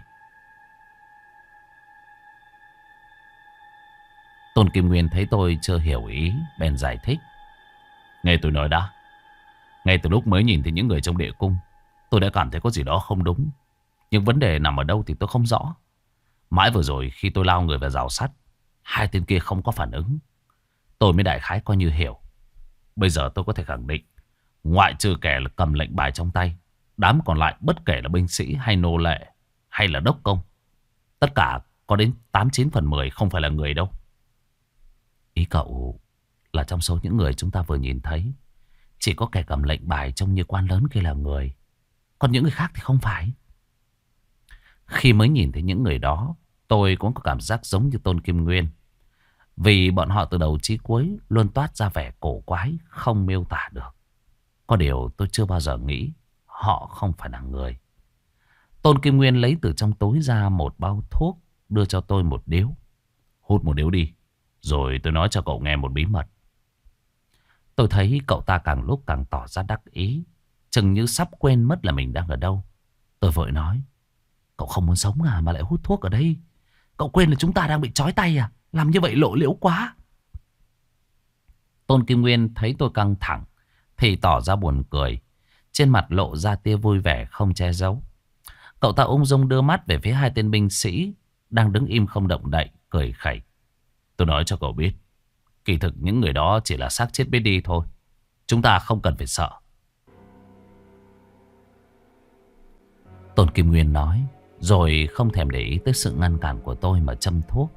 Tôn Kim Nguyên thấy tôi chưa hiểu ý, bèn giải thích: Nghe tôi nói đã. Ngay từ lúc mới nhìn thấy những người trong địa cung, tôi đã cảm thấy có gì đó không đúng. Nhưng vấn đề nằm ở đâu thì tôi không rõ. Mãi vừa rồi khi tôi lao người vào rào sắt, hai tên kia không có phản ứng. Tôi mới đại khái coi như hiểu. Bây giờ tôi có thể khẳng định, ngoại trừ kẻ là cầm lệnh bài trong tay, đám còn lại bất kể là binh sĩ hay nô lệ hay là đốc công, tất cả có đến 89/10 không phải là người đâu. Ý cậu là trong số những người chúng ta vừa nhìn thấy, chỉ có kẻ cầm lệnh bài trông như quan lớn kia là người, còn những người khác thì không phải. Khi mới nhìn thấy những người đó, tôi cũng có cảm giác giống như Tôn Kim Nguyên. Vì bọn họ từ đầu chí cuối luôn toát ra vẻ cổ quái, không miêu tả được. Có điều tôi chưa bao giờ nghĩ họ không phải là người. Tôn Kim Nguyên lấy từ trong túi ra một bao thuốc, đưa cho tôi một điếu. Hút một điếu đi, rồi tôi nói cho cậu nghe một bí mật. Tôi thấy cậu ta càng lúc càng tỏ ra đắc ý, chừng như sắp quên mất là mình đang ở đâu. Tôi vội nói: Cậu không muốn sống à mà lại hút thuốc ở đây? Cậu quên là chúng ta đang bị trói tay à? Làm như vậy lộ liễu quá. Tôn Kim Nguyên thấy tôi căng thẳng thì tỏ ra buồn cười, trên mặt lộ ra tia vui vẻ không che giấu. Cậu ta ung dung đưa mắt về phía hai tên binh sĩ đang đứng im không động đậy, cười khẩy: Tôi nói cho cậu biết, kỳ thực những người đó chỉ là xác chết biết đi thôi. Chúng ta không cần phải sợ. Tôn Kim Nguyên nói, rồi không thèm để ý tới sự ngăn cản của tôi mà châm thuốc.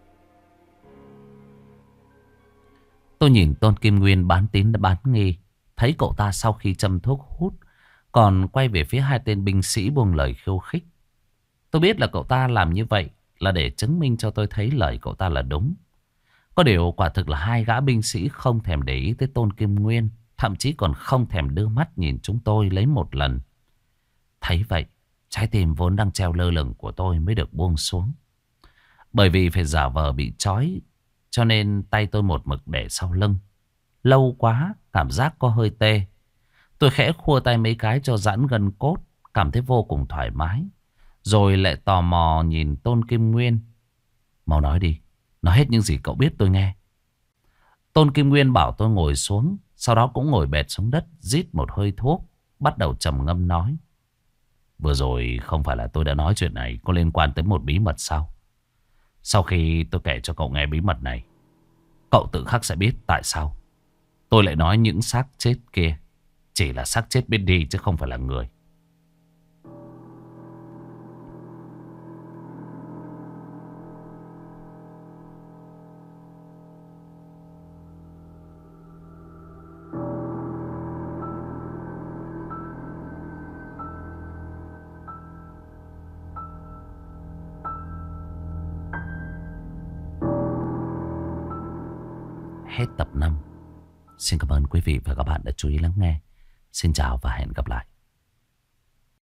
Tôi nhìn Tôn Kim Nguyên bán tín bán nghi, thấy cậu ta sau khi châm thuốc hút còn quay về phía hai tên binh sĩ buông lời khiêu khích. Tôi biết là cậu ta làm như vậy là để chứng minh cho tôi thấy lời cậu ta là đúng. Có điều quả thực là hai gã binh sĩ không thèm để ý tới Tôn Kim Nguyên, thậm chí còn không thèm đưa mắt nhìn chúng tôi lấy một lần. Thấy vậy, trái tim vốn đang treo lơ lửng của tôi mới được buông xuống. Bởi vì phải giả vờ bị trói, cho nên tay tôi một mực để sau lưng. Lâu quá, cảm giác có hơi tê. Tôi khẽ khua tay mấy cái cho giãn gân cốt, cảm thấy vô cùng thoải mái. Rồi lại tò mò nhìn Tôn Kim Nguyên. Mau nói đi, nói hết những gì cậu biết tôi nghe. Tôn Kim Nguyên bảo tôi ngồi xuống, sau đó cũng ngồi bệt xuống đất, rít một hơi thuốc, bắt đầu trầm ngâm nói. Vừa rồi không phải là tôi đã nói chuyện này có liên quan tới một bí mật sao? Sau khi tôi kể cho cậu nghe bí mật này, cậu tự khắc sẽ biết tại sao tôi lại nói những xác chết kia chỉ là xác chết biết đi chứ không phải là người. Hết tập 5. Xin cảm ơn quý vị và các bạn đã chú ý lắng nghe. Xin chào và hẹn gặp lại.